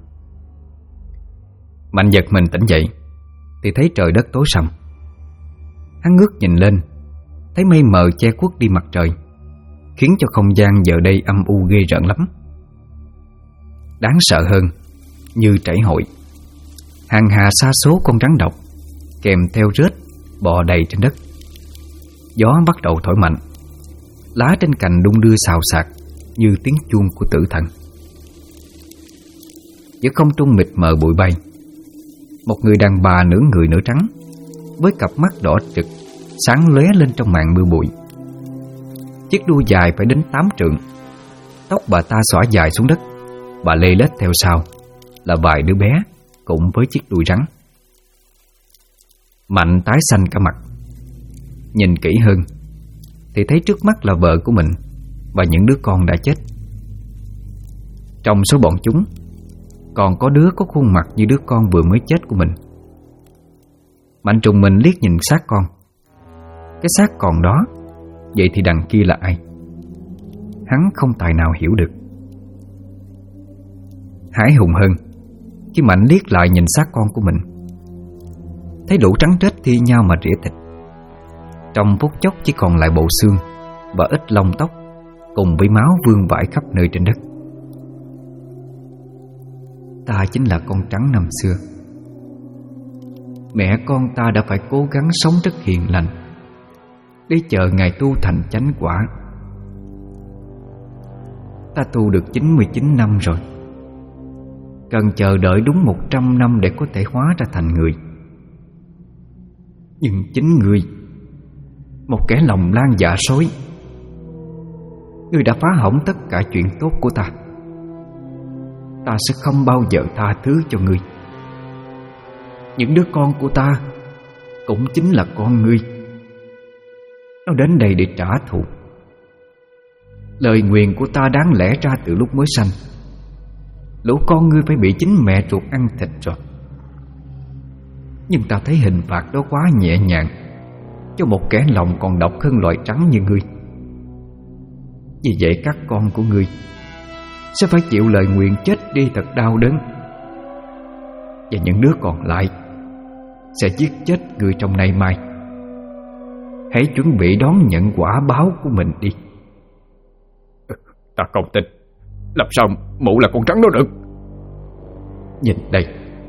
Mạnh giật mình tỉnh dậy thì thấy trời đất tối sầm. Hắn ngước nhìn lên, thấy mây mờ che khuất đi mặt trời, khiến cho không gian giờ đây âm u ghê rợn lắm. Đáng sợ hơn, như trảy hội, hàng hà sa số con rắn độc kèm theo rết bò đầy trên đất. Gió bắt đầu thổi mạnh, lá trên cành đung đưa xào xạc như tiếng chuông của tử thần. Giữa không trung mịt mờ bụi bay, một người đàn bà nửa người nửa trắng, với cặp mắt đỏ trực sáng lóe lên trong màn mưa bụi. Chiếc đuôi dài phải đến 8 trượng. Tóc bà ta xõa dài xuống đất, bà lê lết theo sau là vài đứa bé cùng với chiếc đuôi rắn. Mạnh tái xanh cả mặt. Nhìn kỹ hơn thì thấy trước mắt là vợ của mình và những đứa con đã chết. Trong số bọn chúng còn có đứa có khuôn mặt như đứa con vừa mới chết của mình. Mạnh trùng mình liếc nhìn xác con. Cái xác còn đó, vậy thì đằng kia là ai? Hắn không tài nào hiểu được. Hãi hùng hơn khi Mạnh liếc lại nhìn xác con của mình, thấy lũ trắng trết thi nhau mà rỉa thịt. Trong phút chốc chỉ còn lại bộ xương và ít lông tóc, cùng với máu vương vãi khắp nơi trên đất. Ta chính là con trắng năm xưa. Mẹ con ta đã phải cố gắng sống rất hiền lành để chờ ngày tu thành chánh quả. Ta tu được 99 năm rồi, cần chờ đợi đúng 100 năm để có thể hóa ra thành người. Nhưng chính ngươi, một kẻ lòng lan dạ sói, ngươi đã phá hỏng tất cả chuyện tốt của ta. Ta sẽ không bao giờ tha thứ cho ngươi. Những đứa con của ta cũng chính là con ngươi. Nó đến đây để trả thù. Lời nguyền của ta đáng lẽ ra từ lúc mới sanh. Lũ con ngươi phải bị chính mẹ ruột ăn thịt rồi. Nhưng ta thấy hình phạt đó quá nhẹ nhàng cho một kẻ lòng còn độc hơn loài trắng như ngươi. Vì vậy các con của ngươi sẽ phải chịu lời nguyền chết đi thật đau đớn. Và những đứa còn lại sẽ giết chết ngươi trong nay mai. Hãy chuẩn bị đón nhận quả báo của mình đi. Ta không tin. Làm sao mụ là con trắng đó được? Nhìn đây.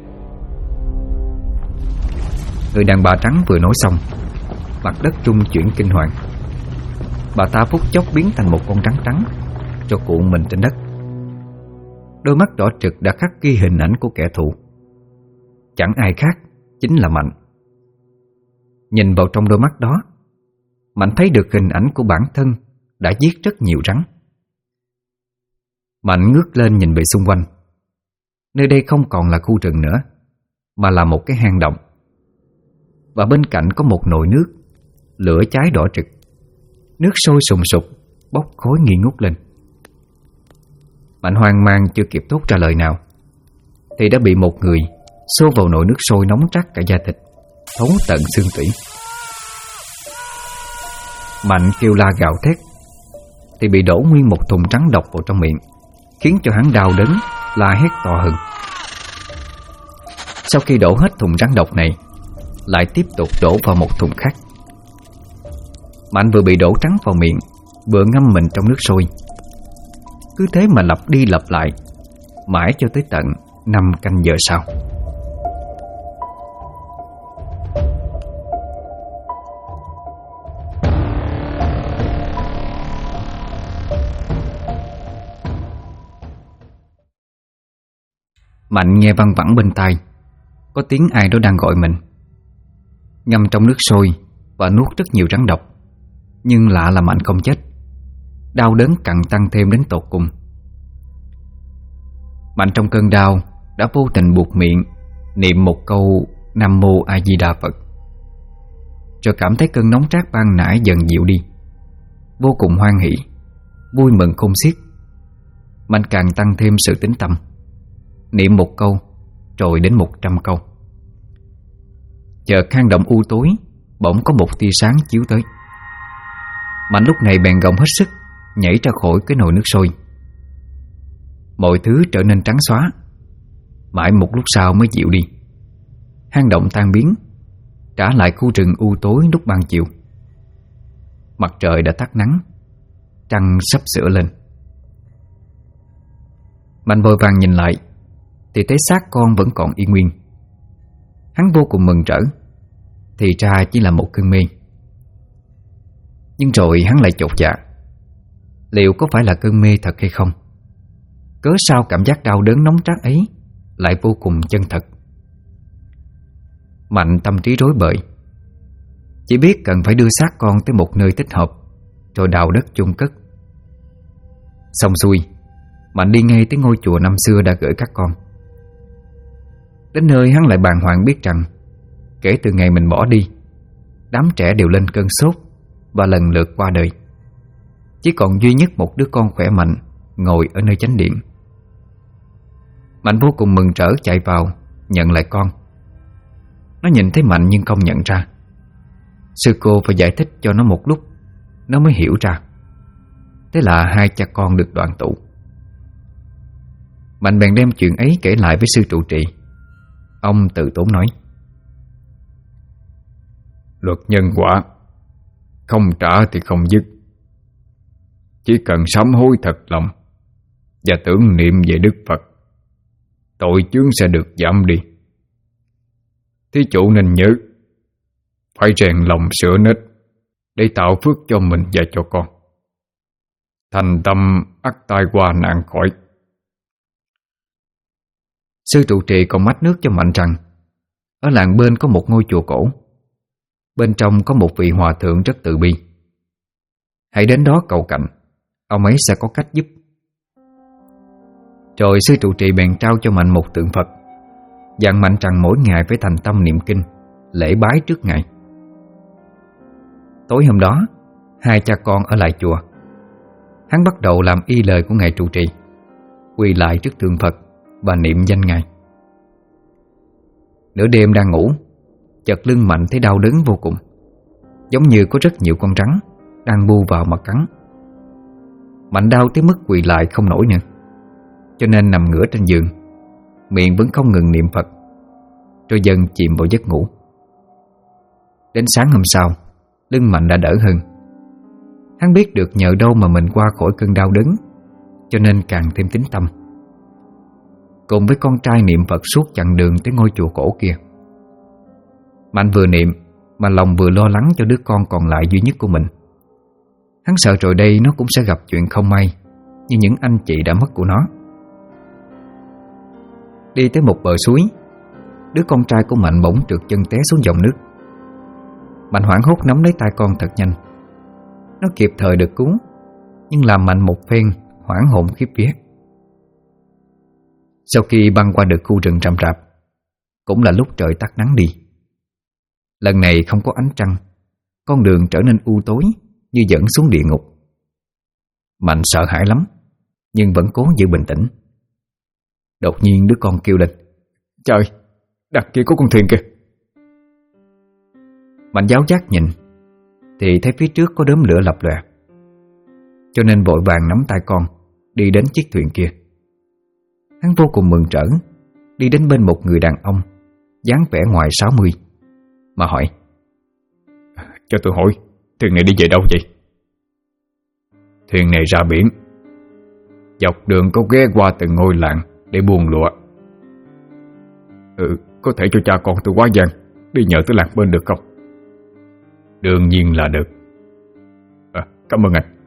Người đàn bà trắng vừa nói xong, mặt đất rung chuyển kinh hoàng. Bà ta phút chốc biến thành một con rắn trắng, cho cuộn mình trên đất. Đôi mắt đỏ trực đã khắc ghi hình ảnh của kẻ thù. Chẳng ai khác, chính là Mạnh. Nhìn vào trong đôi mắt đó, Mạnh thấy được hình ảnh của bản thân đã giết rất nhiều rắn. Mạnh ngước lên nhìn về xung quanh. Nơi đây không còn là khu rừng nữa, mà là một cái hang động. Và bên cạnh có một nồi nước, lửa cháy đỏ rực. Nước sôi sùng sục, bốc khói nghi ngút lên. Mạnh hoang mang chưa kịp thốt ra lời nào thì đã bị một người xô vào nồi nước sôi nóng trắc cả da thịt, thấu tận xương tủy. Mạnh kêu la gào thét thì bị đổ nguyên một thùng trắng độc vào trong miệng, khiến cho hắn đau đớn, la hét to hơn. Sau khi đổ hết thùng rắn độc này, lại tiếp tục đổ vào một thùng khác. Mạnh vừa bị đổ trắng vào miệng, vừa ngâm mình trong nước sôi. Cứ thế mà lặp đi lặp lại, mãi cho tới tận 5 canh giờ sau. Mạnh nghe văng vẳng bên tai có tiếng ai đó đang gọi mình. Ngâm trong nước sôi và nuốt rất nhiều rắn độc, nhưng lạ là Mạnh không chết. Đau đớn càng tăng thêm đến tột cùng. Mạnh trong cơn đau đã vô tình buột miệng niệm một câu Nam Mô A Di Đà Phật, rồi cảm thấy cơn nóng rát ban nãy dần dịu đi, vô cùng hoan hỷ, vui mừng khôn xiết. Mạnh càng tăng thêm sự tín tâm, niệm một câu rồi đến 100 câu. Chợt hang động u tối bỗng có một tia sáng chiếu tới. Mạnh lúc này bèn gồng hết sức nhảy ra khỏi cái nồi nước sôi. Mọi thứ trở nên trắng xóa. Mãi một lúc sau mới dịu đi. Hang động tan biến, trả lại khu rừng u tối lúc ban chiều. Mặt trời đã tắt nắng, trăng sắp sửa lên. Mạnh vội vàng nhìn lại thì thấy xác con vẫn còn y nguyên. Hắn vô cùng mừng rỡ, thì ra chỉ là một cơn mê. Nhưng rồi hắn lại chột dạ, liệu có phải là cơn mê thật hay không? Cớ sao cảm giác đau đớn nóng rát ấy lại vô cùng chân thật? Mạnh tâm trí rối bời, chỉ biết cần phải đưa xác con tới một nơi thích hợp, rồi đào đất chôn cất. Xong xuôi, Mạnh đi ngay tới ngôi chùa năm xưa đã gửi các con. Đến nơi hắn lại bàng hoàng biết rằng kể từ ngày mình bỏ đi, đám trẻ đều lên cơn sốt và lần lượt qua đời. Chỉ còn duy nhất một đứa con khỏe mạnh ngồi ở nơi chánh điện. Mạnh vô cùng mừng rỡ chạy vào nhận lại con. Nó nhìn thấy Mạnh nhưng không nhận ra. Sư cô phải giải thích cho nó một lúc, nó mới hiểu ra. Thế là hai cha con được đoàn tụ. Mạnh bèn đem chuyện ấy kể lại với sư trụ trì. Ông tự tốn nói: luật nhân quả, không trả thì không dứt. Chỉ cần sám hối thật lòng và tưởng niệm về Đức Phật, tội chướng sẽ được giảm đi. Thí chủ nên nhớ phải rèn lòng sửa nết để tạo phước cho mình và cho con. Thành tâm ắt tai qua nạn khỏi. Sư trụ trì còn mách nước cho Mạnh rằng ở làng bên có một ngôi chùa cổ, bên trong có một vị hòa thượng rất từ bi. Hãy đến đó cầu cạnh, ông ấy sẽ có cách giúp. Rồi sư trụ trì bèn trao cho Mạnh một tượng Phật, dặn Mạnh rằng mỗi ngày phải thành tâm niệm kinh, lễ bái trước ngài. Tối hôm đó, hai cha con ở lại chùa. Hắn bắt đầu làm y lời của ngài trụ trì, quỳ lại trước tượng Phật và niệm danh ngài. Nửa đêm đang ngủ, chợt lưng Mạnh thấy đau đớn vô cùng, giống như có rất nhiều con rắn đang bu vào mà cắn. Mạnh đau tới mức quỳ lại không nổi nữa, cho nên nằm ngửa trên giường, miệng vẫn không ngừng niệm Phật, rồi dần chìm vào giấc ngủ. Đến sáng hôm sau, lưng Mạnh đã đỡ hơn. Hắn biết được nhờ đâu mà mình qua khỏi cơn đau đớn, cho nên càng thêm tín tâm. Cùng với con trai niệm Phật suốt chặng đường tới ngôi chùa cổ kia. Mạnh vừa niệm mà lòng vừa lo lắng cho đứa con còn lại duy nhất của mình. Hắn sợ rồi đây nó cũng sẽ gặp chuyện không may như những anh chị đã mất của nó. Đi tới một bờ suối, đứa con trai của Mạnh bỗng trượt chân té xuống dòng nước. Mạnh hoảng hốt nắm lấy tay con thật nhanh. Nó kịp thời được cứu, nhưng làm Mạnh một phen hoảng hồn khiếp vía. Sau khi băng qua được khu rừng rậm rạp, cũng là lúc trời tắt nắng đi. Lần này không có ánh trăng, con đường trở nên u tối như dẫn xuống địa ngục. Mạnh sợ hãi lắm, nhưng vẫn cố giữ bình tĩnh. Đột nhiên đứa con kêu lên: "Trời, đằng kia có con thuyền kìa!" Mạnh giáo giác nhìn thì thấy phía trước có đốm lửa lập lòe, cho nên vội vàng nắm tay con đi đến chiếc thuyền kia. Hắn vô cùng mừng rỡ đi đến bên một người đàn ông dáng vẻ ngoài 60 mà hỏi: "Cho tôi hỏi, thuyền này đi về đâu vậy?" "Thuyền này ra biển, dọc đường có ghé qua từng ngôi làng để buôn lụa." "Có thể cho cha con tôi quá giang đi nhờ tới làng bên được không?" "Đương nhiên là được. Cảm ơn anh."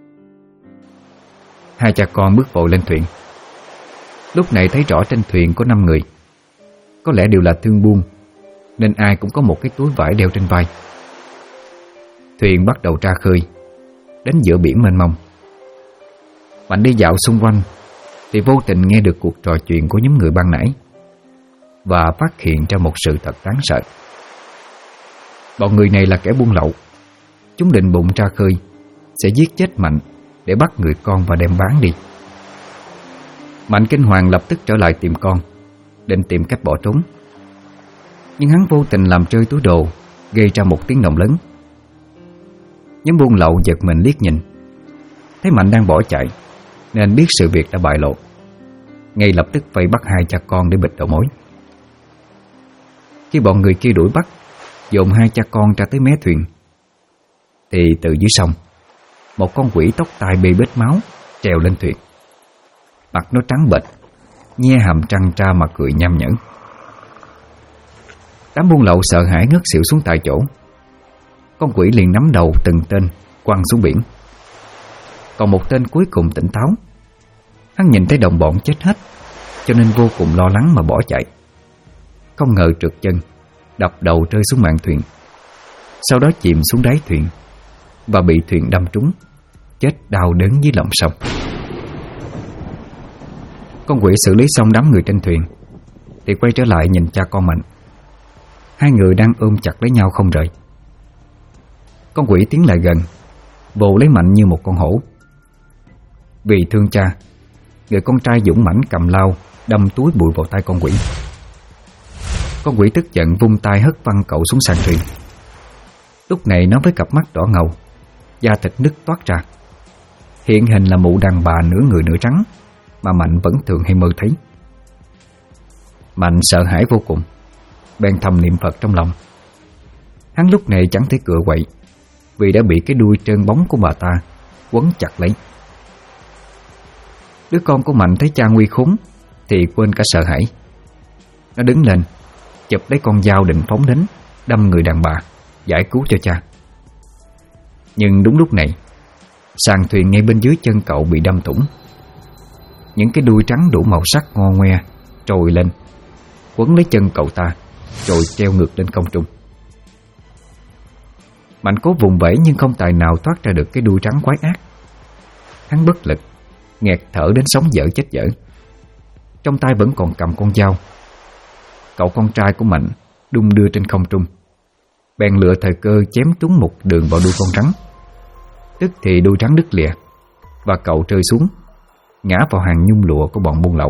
Hai cha con bước vội lên thuyền. Lúc này thấy rõ trên thuyền có 5 người. có lẽ đều là thương buôn, nên ai cũng có một cái túi vải đeo trên vai. Thuyền bắt đầu ra khơi, đến giữa biển mênh mông. Mạnh đi dạo xung quanh thì vô tình nghe được cuộc trò chuyện của nhóm người ban nãy và phát hiện ra một sự thật đáng sợ. Bọn người này là kẻ buôn lậu. Chúng định bụng ra khơi sẽ giết chết Mạnh để bắt người con và đem bán đi. Mạnh kinh hoàng lập tức trở lại tìm con, định tìm cách bỏ trốn. Nhưng hắn vô tình làm rơi túi đồ, gây ra một tiếng động lớn. Nhóm buôn lậu giật mình liếc nhìn, thấy Mạnh đang bỏ chạy nên biết sự việc đã bại lộ, ngay lập tức vây bắt hai cha con để bịt đầu mối. Khi bọn người kia đuổi bắt, dồn hai cha con ra tới mé thuyền, thì từ dưới sông, một con quỷ tóc tai bê bết máu trèo lên thuyền. Mặt nó trắng bệch, nhe hàm răng ra mà cười nham nhẫn. Đám buôn lậu sợ hãi ngất xỉu xuống tại chỗ. Con quỷ liền nắm đầu từng tên quăng xuống biển. Còn một tên cuối cùng tỉnh táo. Hắn nhìn thấy đồng bọn chết hết, cho nên vô cùng lo lắng mà bỏ chạy. Không ngờ trượt chân, đập đầu rơi xuống mạn thuyền, sau đó chìm xuống đáy thuyền và bị thuyền đâm trúng, chết đau đớn dưới lòng sông. Con quỷ xử lý xong đám người trên thuyền thì quay trở lại nhìn cha con Mạnh. Hai người đang ôm chặt lấy nhau không rời. Con quỷ tiến lại gần, vồ lấy Mạnh như một con hổ. Vì thương cha, người con trai dũng mãnh cầm lao đâm túi bụi vào tay con quỷ. Con quỷ tức giận vung tay hất văng cậu xuống sàn thuyền. Lúc này nó với cặp mắt đỏ ngầu, da thịt nứt toát ra, hiện hình là mụ đàn bà nửa người nửa trắng mà Mạnh vẫn thường hay mơ thấy. Mạnh sợ hãi vô cùng, bèn thầm niệm Phật trong lòng. Hắn lúc này chẳng thể cựa quậy, vì đã bị cái đuôi trơn bóng của bà ta quấn chặt lấy. Đứa con của Mạnh thấy cha nguy khốn thì quên cả sợ hãi. Nó đứng lên, chụp lấy con dao định phóng đến, đâm người đàn bà, giải cứu cho cha. Nhưng đúng lúc này, sàn thuyền ngay bên dưới chân cậu bị đâm thủng. Những cái đuôi trắng đủ màu sắc ngo ngoe trồi lên, quấn lấy chân cậu ta, rồi treo ngược lên không trung. Mạnh cố vùng vẫy nhưng không tài nào thoát ra được cái đuôi trắng quái ác. Hắn bất lực, nghẹt thở đến sống dở chết dở. Trong tay vẫn còn cầm con dao. Cậu con trai của Mạnh đung đưa trên không trung, bèn lựa thời cơ chém trúng một đường vào đuôi con rắn. Tức thì đuôi rắn đứt lìa và cậu rơi xuống, ngã vào hàng nhung lụa của bọn buôn lậu.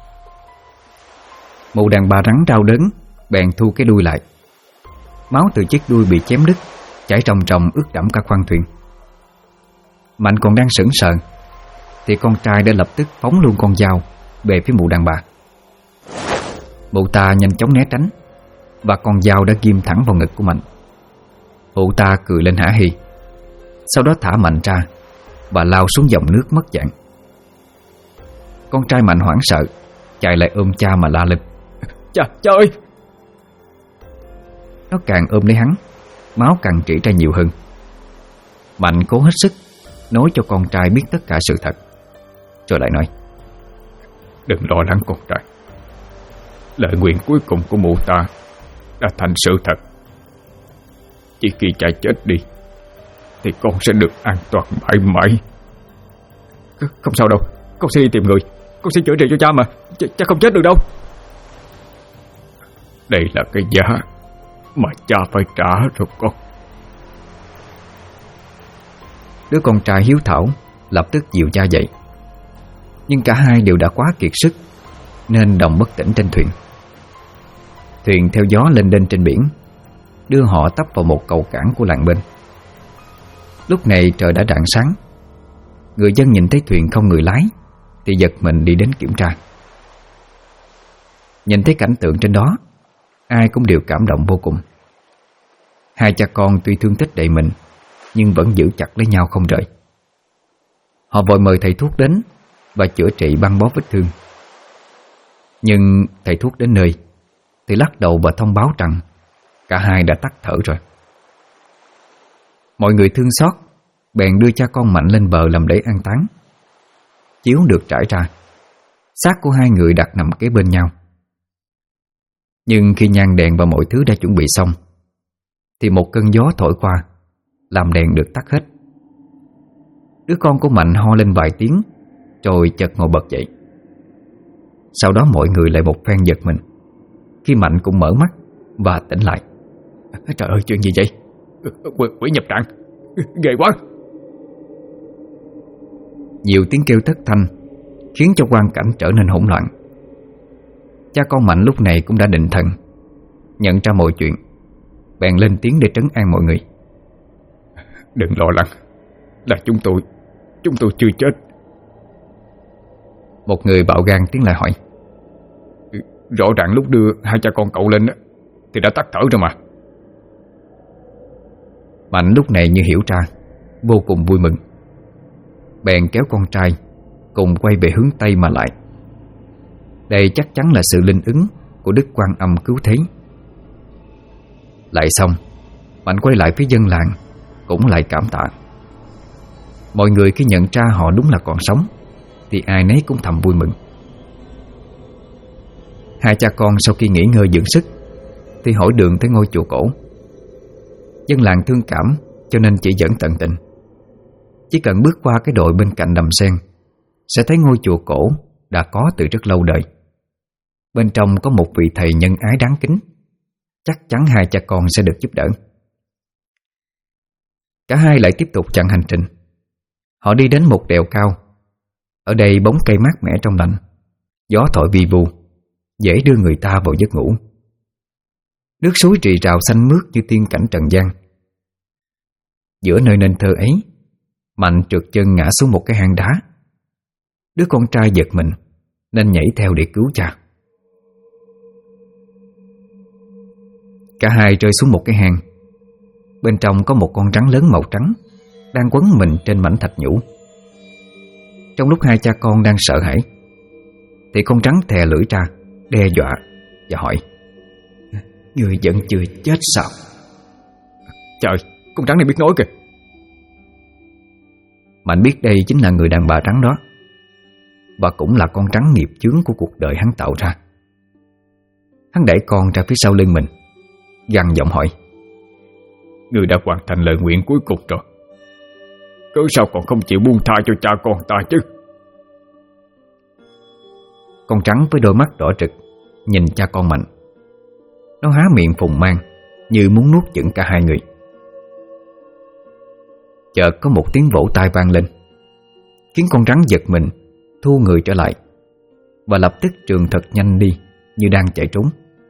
Mụ đàn bà rắn đau đớn, bèn thu cái đuôi lại. Máu từ chiếc đuôi bị chém đứt chảy ròng ròng ướt đẫm cả khoang thuyền. Mạnh còn đang sững sờ thì con trai đã lập tức phóng luôn con dao về phía mụ đàn bà. Mụ ta nhanh chóng né tránh và con dao đã ghim thẳng vào ngực của Mạnh. Mụ ta cười lên hả hì, sau đó thả Mạnh ra và lao xuống dòng nước mất dạng. Con trai Mạnh hoảng sợ, chạy lại ôm cha mà la lên: Cha ơi! Nó càng ôm lấy hắn, máu càng rỉ ra nhiều hơn. Mạnh cố hết sức nói cho con trai biết tất cả sự thật, rồi lại nói: Đừng lo lắng con trai, lời nguyện cuối cùng của mụ ta đã thành sự thật. Chỉ khi cha chết đi thì con sẽ được an toàn mãi mãi. Không sao đâu, con sẽ đi tìm người, con sẽ chữa trị cho cha mà, cha không chết được đâu. Đây là cái giá mà cha phải trả rồi con. Đứa con trai hiếu thảo lập tức dìu cha dậy. Nhưng cả hai đều đã quá kiệt sức nên đồng bất tỉnh trên thuyền. Thuyền theo gió lênh đênh trên biển, đưa họ tấp vào một cầu cảng của làng bên. Lúc này trời đã rạng sáng. Người dân nhìn thấy thuyền không người lái thì giật mình đi đến kiểm tra. Nhìn thấy cảnh tượng trên đó, ai cũng đều cảm động vô cùng. Hai cha con tuy thương tích đầy mình nhưng vẫn giữ chặt lấy nhau không rời. Họ vội mời thầy thuốc đến và chữa trị băng bó vết thương. Nhưng thầy thuốc đến nơi thì lắc đầu và thông báo rằng cả hai đã tắt thở rồi. Mọi người thương xót bèn đưa cha con Mạnh lên bờ làm lễ an táng. Chiếu được trải ra, xác của hai người đặt nằm kế bên nhau. Nhưng khi nhang đèn và mọi thứ đã chuẩn bị xong thì một cơn gió thổi qua, làm đèn được tắt hết. Đứa con của Mạnh ho lên vài tiếng rồi chợt ngồi bật dậy. Sau đó mọi người lại một phen giật mình khi Mạnh cũng mở mắt và tỉnh lại. Trời ơi, chuyện gì vậy? Quỷ nhập trạng, ghê quá. Nhiều tiếng kêu thất thanh khiến cho quang cảnh trở nên hỗn loạn. Cha con Mạnh lúc này cũng đã định thần, nhận ra mọi chuyện, bèn lên tiếng để trấn an mọi người. Đừng lo lắng, là chúng tôi chưa chết. Một người bạo gan tiến lại hỏi. Rõ ràng lúc đưa hai cha con cậu lên thì đã tắt thở rồi mà. Mạnh lúc này như hiểu ra, vô cùng vui mừng, bèn kéo con trai cùng quay về hướng Tây mà lại. Đây chắc chắn là sự linh ứng của Đức Quan Âm cứu thế. Lại xong, Mạnh quay lại phía dân làng cũng lại cảm tạ. Mọi người khi nhận ra họ đúng là còn sống thì ai nấy cũng thầm vui mừng. Hai cha con sau khi nghỉ ngơi dưỡng sức thì hỏi đường tới ngôi chùa cổ. Dân làng thương cảm cho nên chỉ dẫn tận tình. Chỉ cần bước qua cái đồi bên cạnh đầm sen sẽ thấy ngôi chùa cổ đã có từ rất lâu đời. Bên trong có một vị thầy nhân ái đáng kính, chắc chắn hai cha con sẽ được giúp đỡ. Cả hai lại tiếp tục chặng hành trình. Họ đi đến một đèo cao. Ở đây bóng cây mát mẻ trong lành, gió thổi vi vu, dễ đưa người ta vào giấc ngủ. Nước suối rì rào xanh mướt như tiên cảnh trần gian. Giữa nơi nên thơ ấy, Mạnh trượt chân ngã xuống một cái hang đá. Đứa con trai giật mình nên nhảy theo để cứu cha. Cả hai rơi xuống một cái hang. Bên trong có một con rắn lớn màu trắng đang quấn mình trên mảnh thạch nhũ. Trong lúc hai cha con đang sợ hãi thì con rắn thè lưỡi ra, đe dọa và hỏi: "Người vẫn chưa chết sao?" Trời, con rắn này biết nói kìa. Mạnh biết đây chính là người đàn bà trắng đó, và cũng là con rắn nghiệp chướng của cuộc đời hắn tạo ra. Hắn đẩy con ra phía sau lưng mình, gằn giọng hỏi: "Người đã hoàn thành lời nguyện cuối cùng rồi, cớ sao còn không chịu buông tha cho cha con ta chứ?" Con rắn với đôi mắt đỏ rực nhìn cha con Mạnh. Nó há miệng phùng mang như muốn nuốt chửng cả hai người. Chợt có một tiếng vỗ tay vang lên, khiến con rắn giật mình, thu người trở lại, và lập tức trườn thật nhanh đi như đang chạy trốn.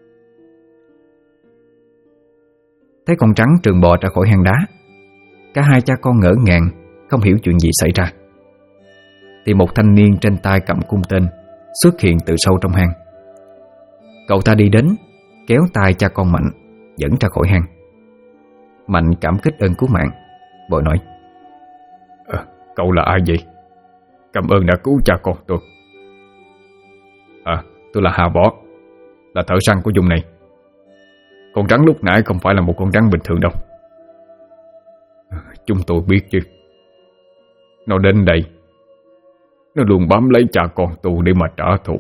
Thấy con rắn trườn bò ra khỏi hang đá, cả hai cha con ngỡ ngàng, không hiểu chuyện gì xảy ra. Thì một thanh niên trên tay cầm cung tên xuất hiện từ sâu trong hang. Cậu ta đi đến, kéo tay cha con Mạnh dẫn ra khỏi hang. Mạnh cảm kích ơn cứu mạng, vội nói: Cậu là ai vậy? Cảm ơn đã cứu cha con tôi. Tôi là Hà Võ, là thợ săn của vùng này. Con rắn lúc nãy không phải là một con rắn bình thường đâu. Chúng tôi biết chứ. Nó đến đây, nó luôn bám lấy cha con tôi để mà trả thù.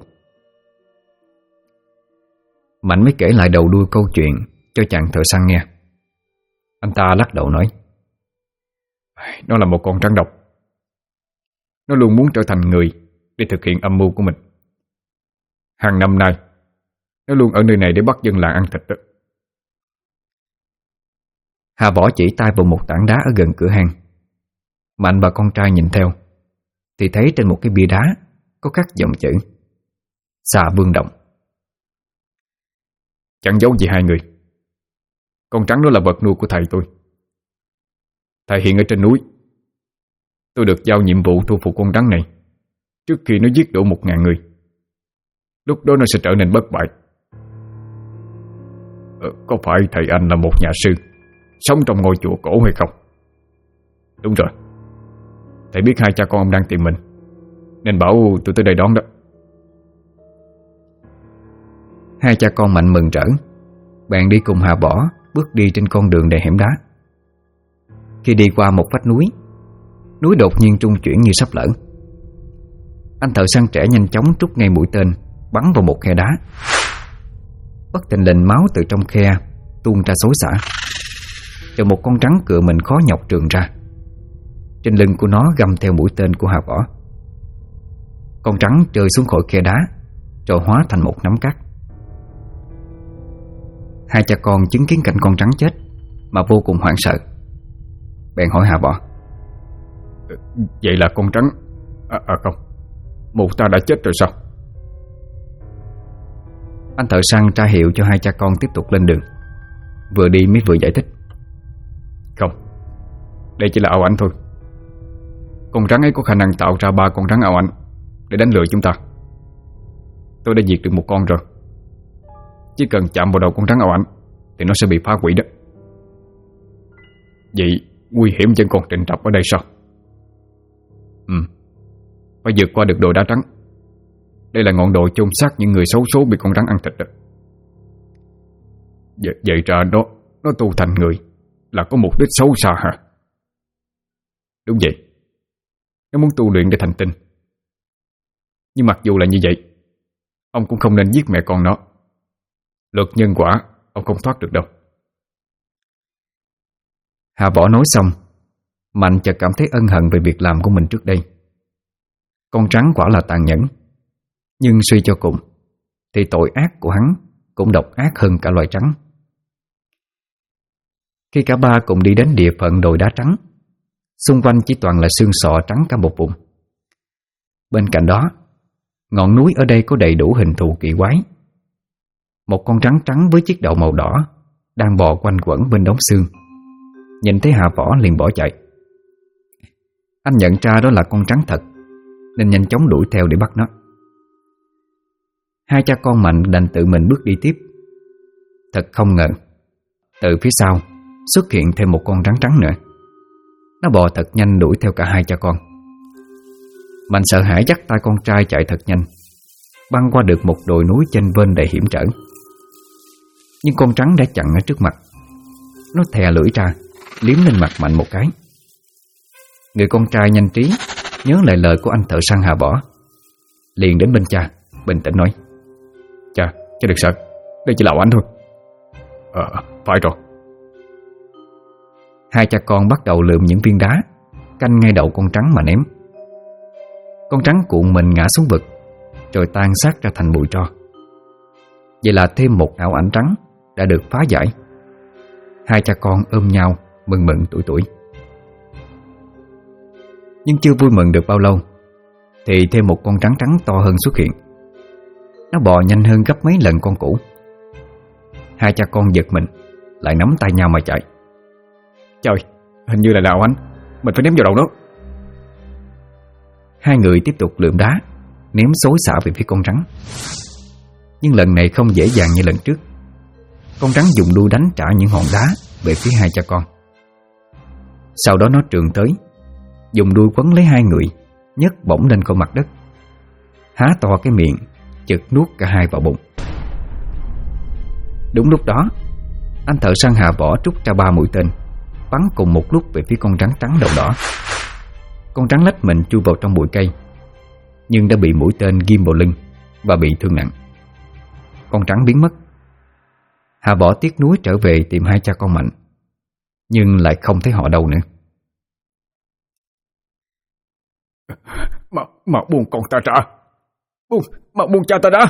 Mạnh mới kể lại đầu đuôi câu chuyện cho chàng thợ săn nghe. Anh ta lắc đầu nói: Nó là một con rắn độc. Nó luôn muốn trở thành người để thực hiện âm mưu của mình. Hàng năm nay nó luôn ở nơi này để bắt dân làng ăn thịt đó. Hà Võ chỉ tay vào một tảng đá ở gần cửa hang. Mạnh và con trai nhìn theo thì thấy trên một cái bia đá có khắc dòng chữ: Xà Vương Động. Chẳng giấu gì hai người. Con rắn đó là vật nuôi của thầy tôi. Thầy hiện ở trên núi. Tôi được giao nhiệm vụ thu phục con rắn này trước khi nó giết đổ 1000 người. Lúc đó nó sẽ trở nên bất bại. Có phải thầy anh là một nhà sư sống trong ngôi chùa cổ hay không? Đúng rồi. Thầy biết hai cha con ông đang tìm mình, nên bảo tôi tới đây đón đó. Hai cha con Mạnh mừng rỡ, bèn đi cùng Hà Võ bước đi trên con đường đầy hẻm đá. Khi đi qua một vách núi, núi đột nhiên trung chuyển như sắp lở. Anh thợ săn trẻ nhanh chóng trút ngay mũi tên bắn vào một khe đá. bất thình lình máu từ trong khe tuôn ra xối xả, rồi một con rắn cựa mình khó nhọc trườn ra. Trên lưng của nó găm theo mũi tên của Hà Võ. Con rắn rơi xuống khỏi khe đá, rồi hóa thành một nắm cát. Hai cha con chứng kiến cảnh con rắn chết mà vô cùng hoảng sợ, bèn hỏi Hà Võ: Vậy là con rắn... không, mụ ta đã chết rồi sao? Anh thợ săn tra hiệu cho hai cha con tiếp tục lên đường. Vừa đi mới vừa giải thích: Không, đây chỉ là ảo ảnh thôi. Con rắn ấy có khả năng tạo ra 3 con rắn ảo ảnh để đánh lừa chúng ta. Tôi đã diệt được một con rồi. Chỉ cần chạm vào đầu con rắn ảo ảnh thì nó sẽ bị phá hủy đó. Vậy nguy hiểm vẫn còn trịnh trọng ở đây sao? Phải vượt qua được đồi đá trắng. Đây là ngọn đồi chôn xác những người xấu số bị con rắn ăn thịt đó. Vậy ra nó tu thành người là có mục đích xấu xa hả? Đúng vậy, nó muốn tu luyện để thành tinh. Nhưng mặc dù là như vậy, ông cũng không nên giết mẹ con nó. Luật nhân quả ông không thoát được đâu. Hà Võ nói xong, Mạnh chợt cảm thấy ân hận về việc làm của mình trước đây. Con rắn quả là tàn nhẫn, nhưng suy cho cùng thì tội ác của hắn cũng độc ác hơn cả loài trắng. Khi cả ba cùng đi đến địa phận đồi đá trắng, xung quanh chỉ toàn là xương sọ trắng cả một vùng. Bên cạnh đó, ngọn núi ở đây có đầy đủ hình thù kỳ quái. Một con rắn trắng với chiếc đầu màu đỏ đang bò quanh quẩn bên đống xương. Nhìn thấy Hà Võ liền bỏ chạy. Anh nhận ra đó là con rắn thật, nên nhanh chóng đuổi theo để bắt nó. Hai cha con Mạnh đành tự mình bước đi tiếp. Thật không ngờ, từ phía sau xuất hiện thêm một con rắn trắng nữa. Nó bò thật nhanh đuổi theo cả hai cha con. Mạnh sợ hãi dắt tay con trai chạy thật nhanh, băng qua được một đồi núi chênh vênh đầy hiểm trở. Nhưng con rắn đã chặn ở trước mặt. Nó thè lưỡi ra, liếm lên mặt Mạnh một cái. Người con trai nhanh trí nhớ lại lời của anh thợ săn Hà Võ, liền đến bên cha, bình tĩnh nói: Cha đừng sợ, đây chỉ là ảo ảnh thôi. Phải rồi. Hai cha con bắt đầu lượm những viên đá canh ngay đầu con trắng mà ném. Con trắng cuộn mình ngã xuống vực, rồi tan xác ra thành bụi tro. Vậy là thêm một ảo ảnh trắng đã được phá giải. Hai cha con ôm nhau mừng mừng tuổi tuổi. Nhưng chưa vui mừng được bao lâu thì thêm một con rắn trắng to hơn xuất hiện. Nó bò nhanh hơn gấp mấy lần con cũ. Hai cha con giật mình, lại nắm tay nhau mà chạy. Trời, hình như là ảo ảnh, mình phải ném vào đầu nó. Hai người tiếp tục lượm đá, ném xối xả về phía con rắn. Nhưng lần này không dễ dàng như lần trước. Con rắn dùng đuôi đánh trả những hòn đá về phía hai cha con. Sau đó nó trườn tới, dùng đuôi quấn lấy hai người, nhấc bổng lên khỏi mặt đất, há to cái miệng, chực nuốt cả hai vào bụng. Đúng lúc đó, anh thợ săn Hà Võ trút ra 3 mũi tên, bắn cùng một lúc về phía con rắn trắng đầu đỏ. Con rắn lách mình chui vào trong bụi cây, nhưng đã bị mũi tên ghim vào lưng và bị thương nặng. Con rắn biến mất. Hà Võ tiếc nuối trở về tìm hai cha con Mạnh, nhưng lại không thấy họ đâu nữa. Mà buông con ta ra, buông cha ta ra.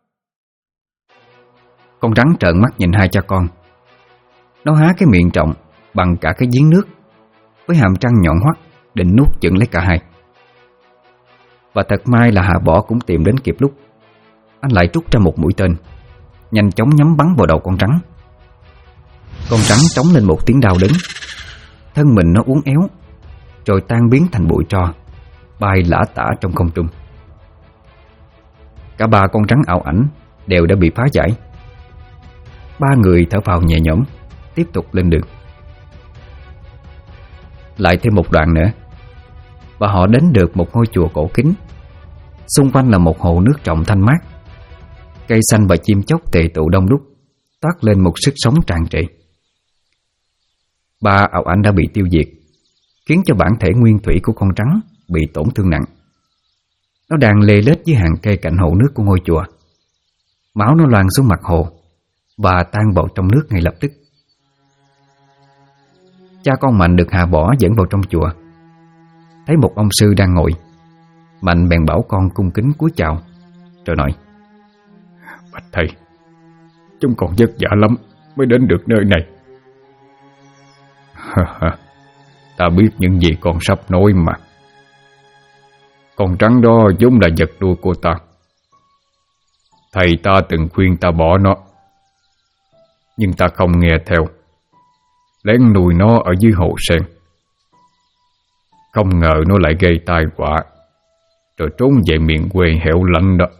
Con rắn trợn mắt nhìn hai cha con. Nó há cái miệng rộng bằng cả cái giếng nước, với hàm răng nhọn hoắt định nuốt chửng lấy cả hai. Và thật may là Hà Võ cũng tìm đến kịp lúc. Anh lại trút ra một mũi tên, nhanh chóng nhắm bắn vào đầu con rắn. Con rắn trống lên một tiếng đau đớn, thân mình nó uốn éo, rồi tan biến thành bụi tro, bay lả tả trong không trung. Cả 3 con rắn ảo ảnh đều đã bị phá giải. 3 người thở phào nhẹ nhõm, tiếp tục lên đường. Lại thêm một đoạn nữa, và họ đến được một ngôi chùa cổ kính. Xung quanh là một hồ nước trong thanh mát. Cây xanh và chim chóc tề tụ đông đúc, toát lên một sức sống tràn trề. 3 ảo ảnh đã bị tiêu diệt, khiến cho bản thể nguyên thủy của con rắn bị tổn thương nặng. Nó đang lê lết dưới hàng cây cạnh hồ nước của ngôi chùa. Máu nó loang xuống mặt hồ, và tan vào trong nước ngay lập tức. Cha con Mạnh được hạ bỏ dẫn vào trong chùa. Thấy một ông sư đang ngồi, Mạnh bèn bảo con cung kính cúi chào, rồi nói: Bạch thầy, chúng còn vất vả lắm mới đến được nơi này. Ta biết những gì con sắp nói mà. Con trắng đó vốn là vật nuôi của ta. Thầy ta từng khuyên ta bỏ nó, nhưng ta không nghe theo, lén nuôi nó ở dưới hồ sen. Không ngờ nó lại gây tai họa, rồi trốn về miền quê hẻo lánh đó.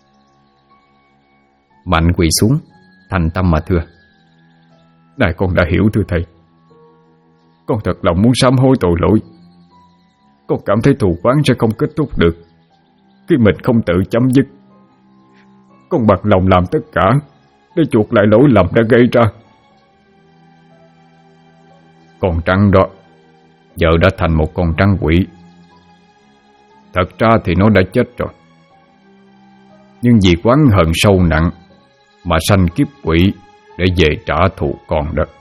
Mạnh quỳ xuống, thành tâm mà thưa: Này, con đã hiểu thưa thầy. Con thật lòng muốn sám hối tội lỗi. Con cảm thấy thù oán sẽ không kết thúc được khi mình không tự chấm dứt. Con bạc lòng làm tất cả để chuộc lại lỗi lầm đã gây ra. Con trắng đó giờ đã thành một con trắng quỷ. Thật ra thì nó đã chết rồi, nhưng vì oán hận sâu nặng mà sanh kiếp quỷ để về trả thù con đó.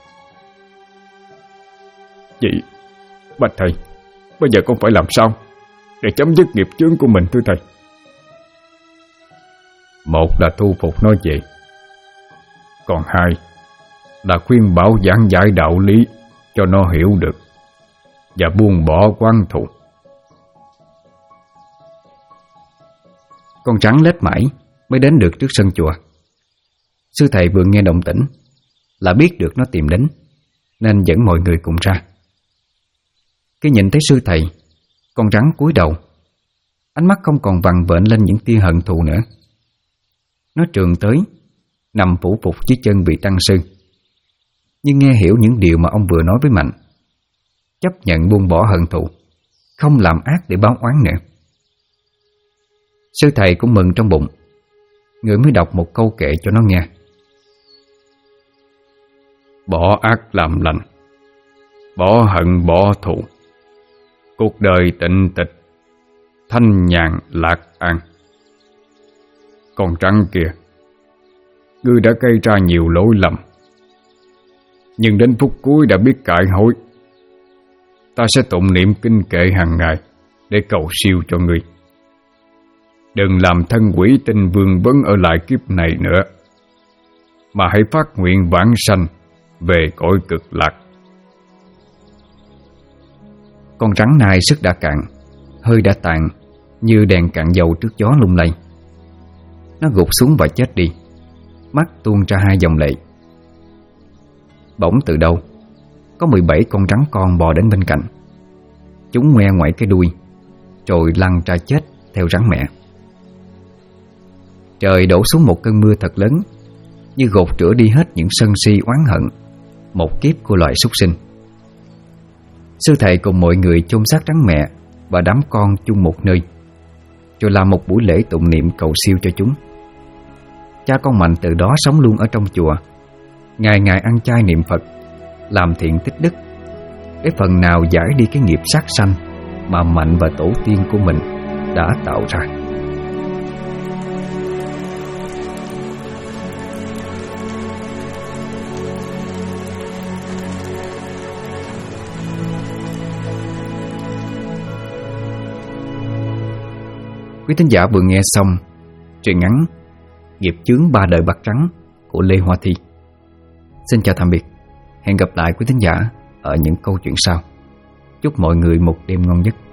Vậy bạch thầy, bây giờ con phải làm sao để chấm dứt nghiệp chướng của mình thưa thầy? Một là thu phục nó về, còn hai là khuyên bảo giảng giải đạo lý cho nó hiểu được và buông bỏ oán thù. Con trắng lết mãi mới đến được trước sân chùa. Sư thầy vừa nghe động tĩnh là biết được nó tìm đến, nên dẫn mọi người cùng ra. Khi nhìn thấy sư thầy, con rắn cúi đầu, ánh mắt không còn vằn vện lên những tia hận thù nữa. Nó trườn tới, nằm phủ phục dưới chân vị tăng sư, nhưng nghe hiểu những điều mà ông vừa nói với Mạnh, chấp nhận buông bỏ hận thù, không làm ác để báo oán nữa. Sư thầy cũng mừng trong bụng, người mới đọc một câu kệ cho nó nghe: Bỏ ác làm lành, bỏ hận bỏ thù, cuộc đời tịnh tịch, thanh nhàn lạc an. Con trắng kìa, ngươi đã gây ra nhiều lỗi lầm, nhưng đến phút cuối đã biết cải hối. Ta sẽ tụng niệm kinh kệ hàng ngày để cầu siêu cho ngươi. Đừng làm thân quỷ tinh vương vấn ở lại kiếp này nữa, mà hãy phát nguyện vãng sanh về cõi cực lạc. Con rắn này sức đã cạn, hơi đã tàn, như đèn cạn dầu trước gió lung lay. Nó gục xuống và chết đi, mắt tuôn ra hai dòng lệ. Bỗng từ đâu có 17 con rắn con bò đến bên cạnh. Chúng ngoe ngoẩy cái đuôi, rồi lăn ra chết theo rắn mẹ. Trời đổ xuống một cơn mưa thật lớn, như gột rửa đi hết những sân si oán hận một kiếp của loài súc sinh. Sư thầy cùng mọi người chôn xác rắn mẹ và đám con chung một nơi, rồi làm một buổi lễ tụng niệm cầu siêu cho chúng. Cha con Mạnh từ đó sống luôn ở trong chùa, ngày ngày ăn chay niệm Phật, làm thiện tích đức, để phần nào giải đi cái nghiệp sát sanh mà Mạnh và tổ tiên của mình đã tạo ra. Quý thính giả vừa nghe xong truyện ngắn Nghiệp chướng 3 đời bắt rắn của Lê Hoa Thi. Xin chào tạm biệt. Hẹn gặp lại quý thính giả ở những câu chuyện sau. Chúc mọi người một đêm ngon giấc.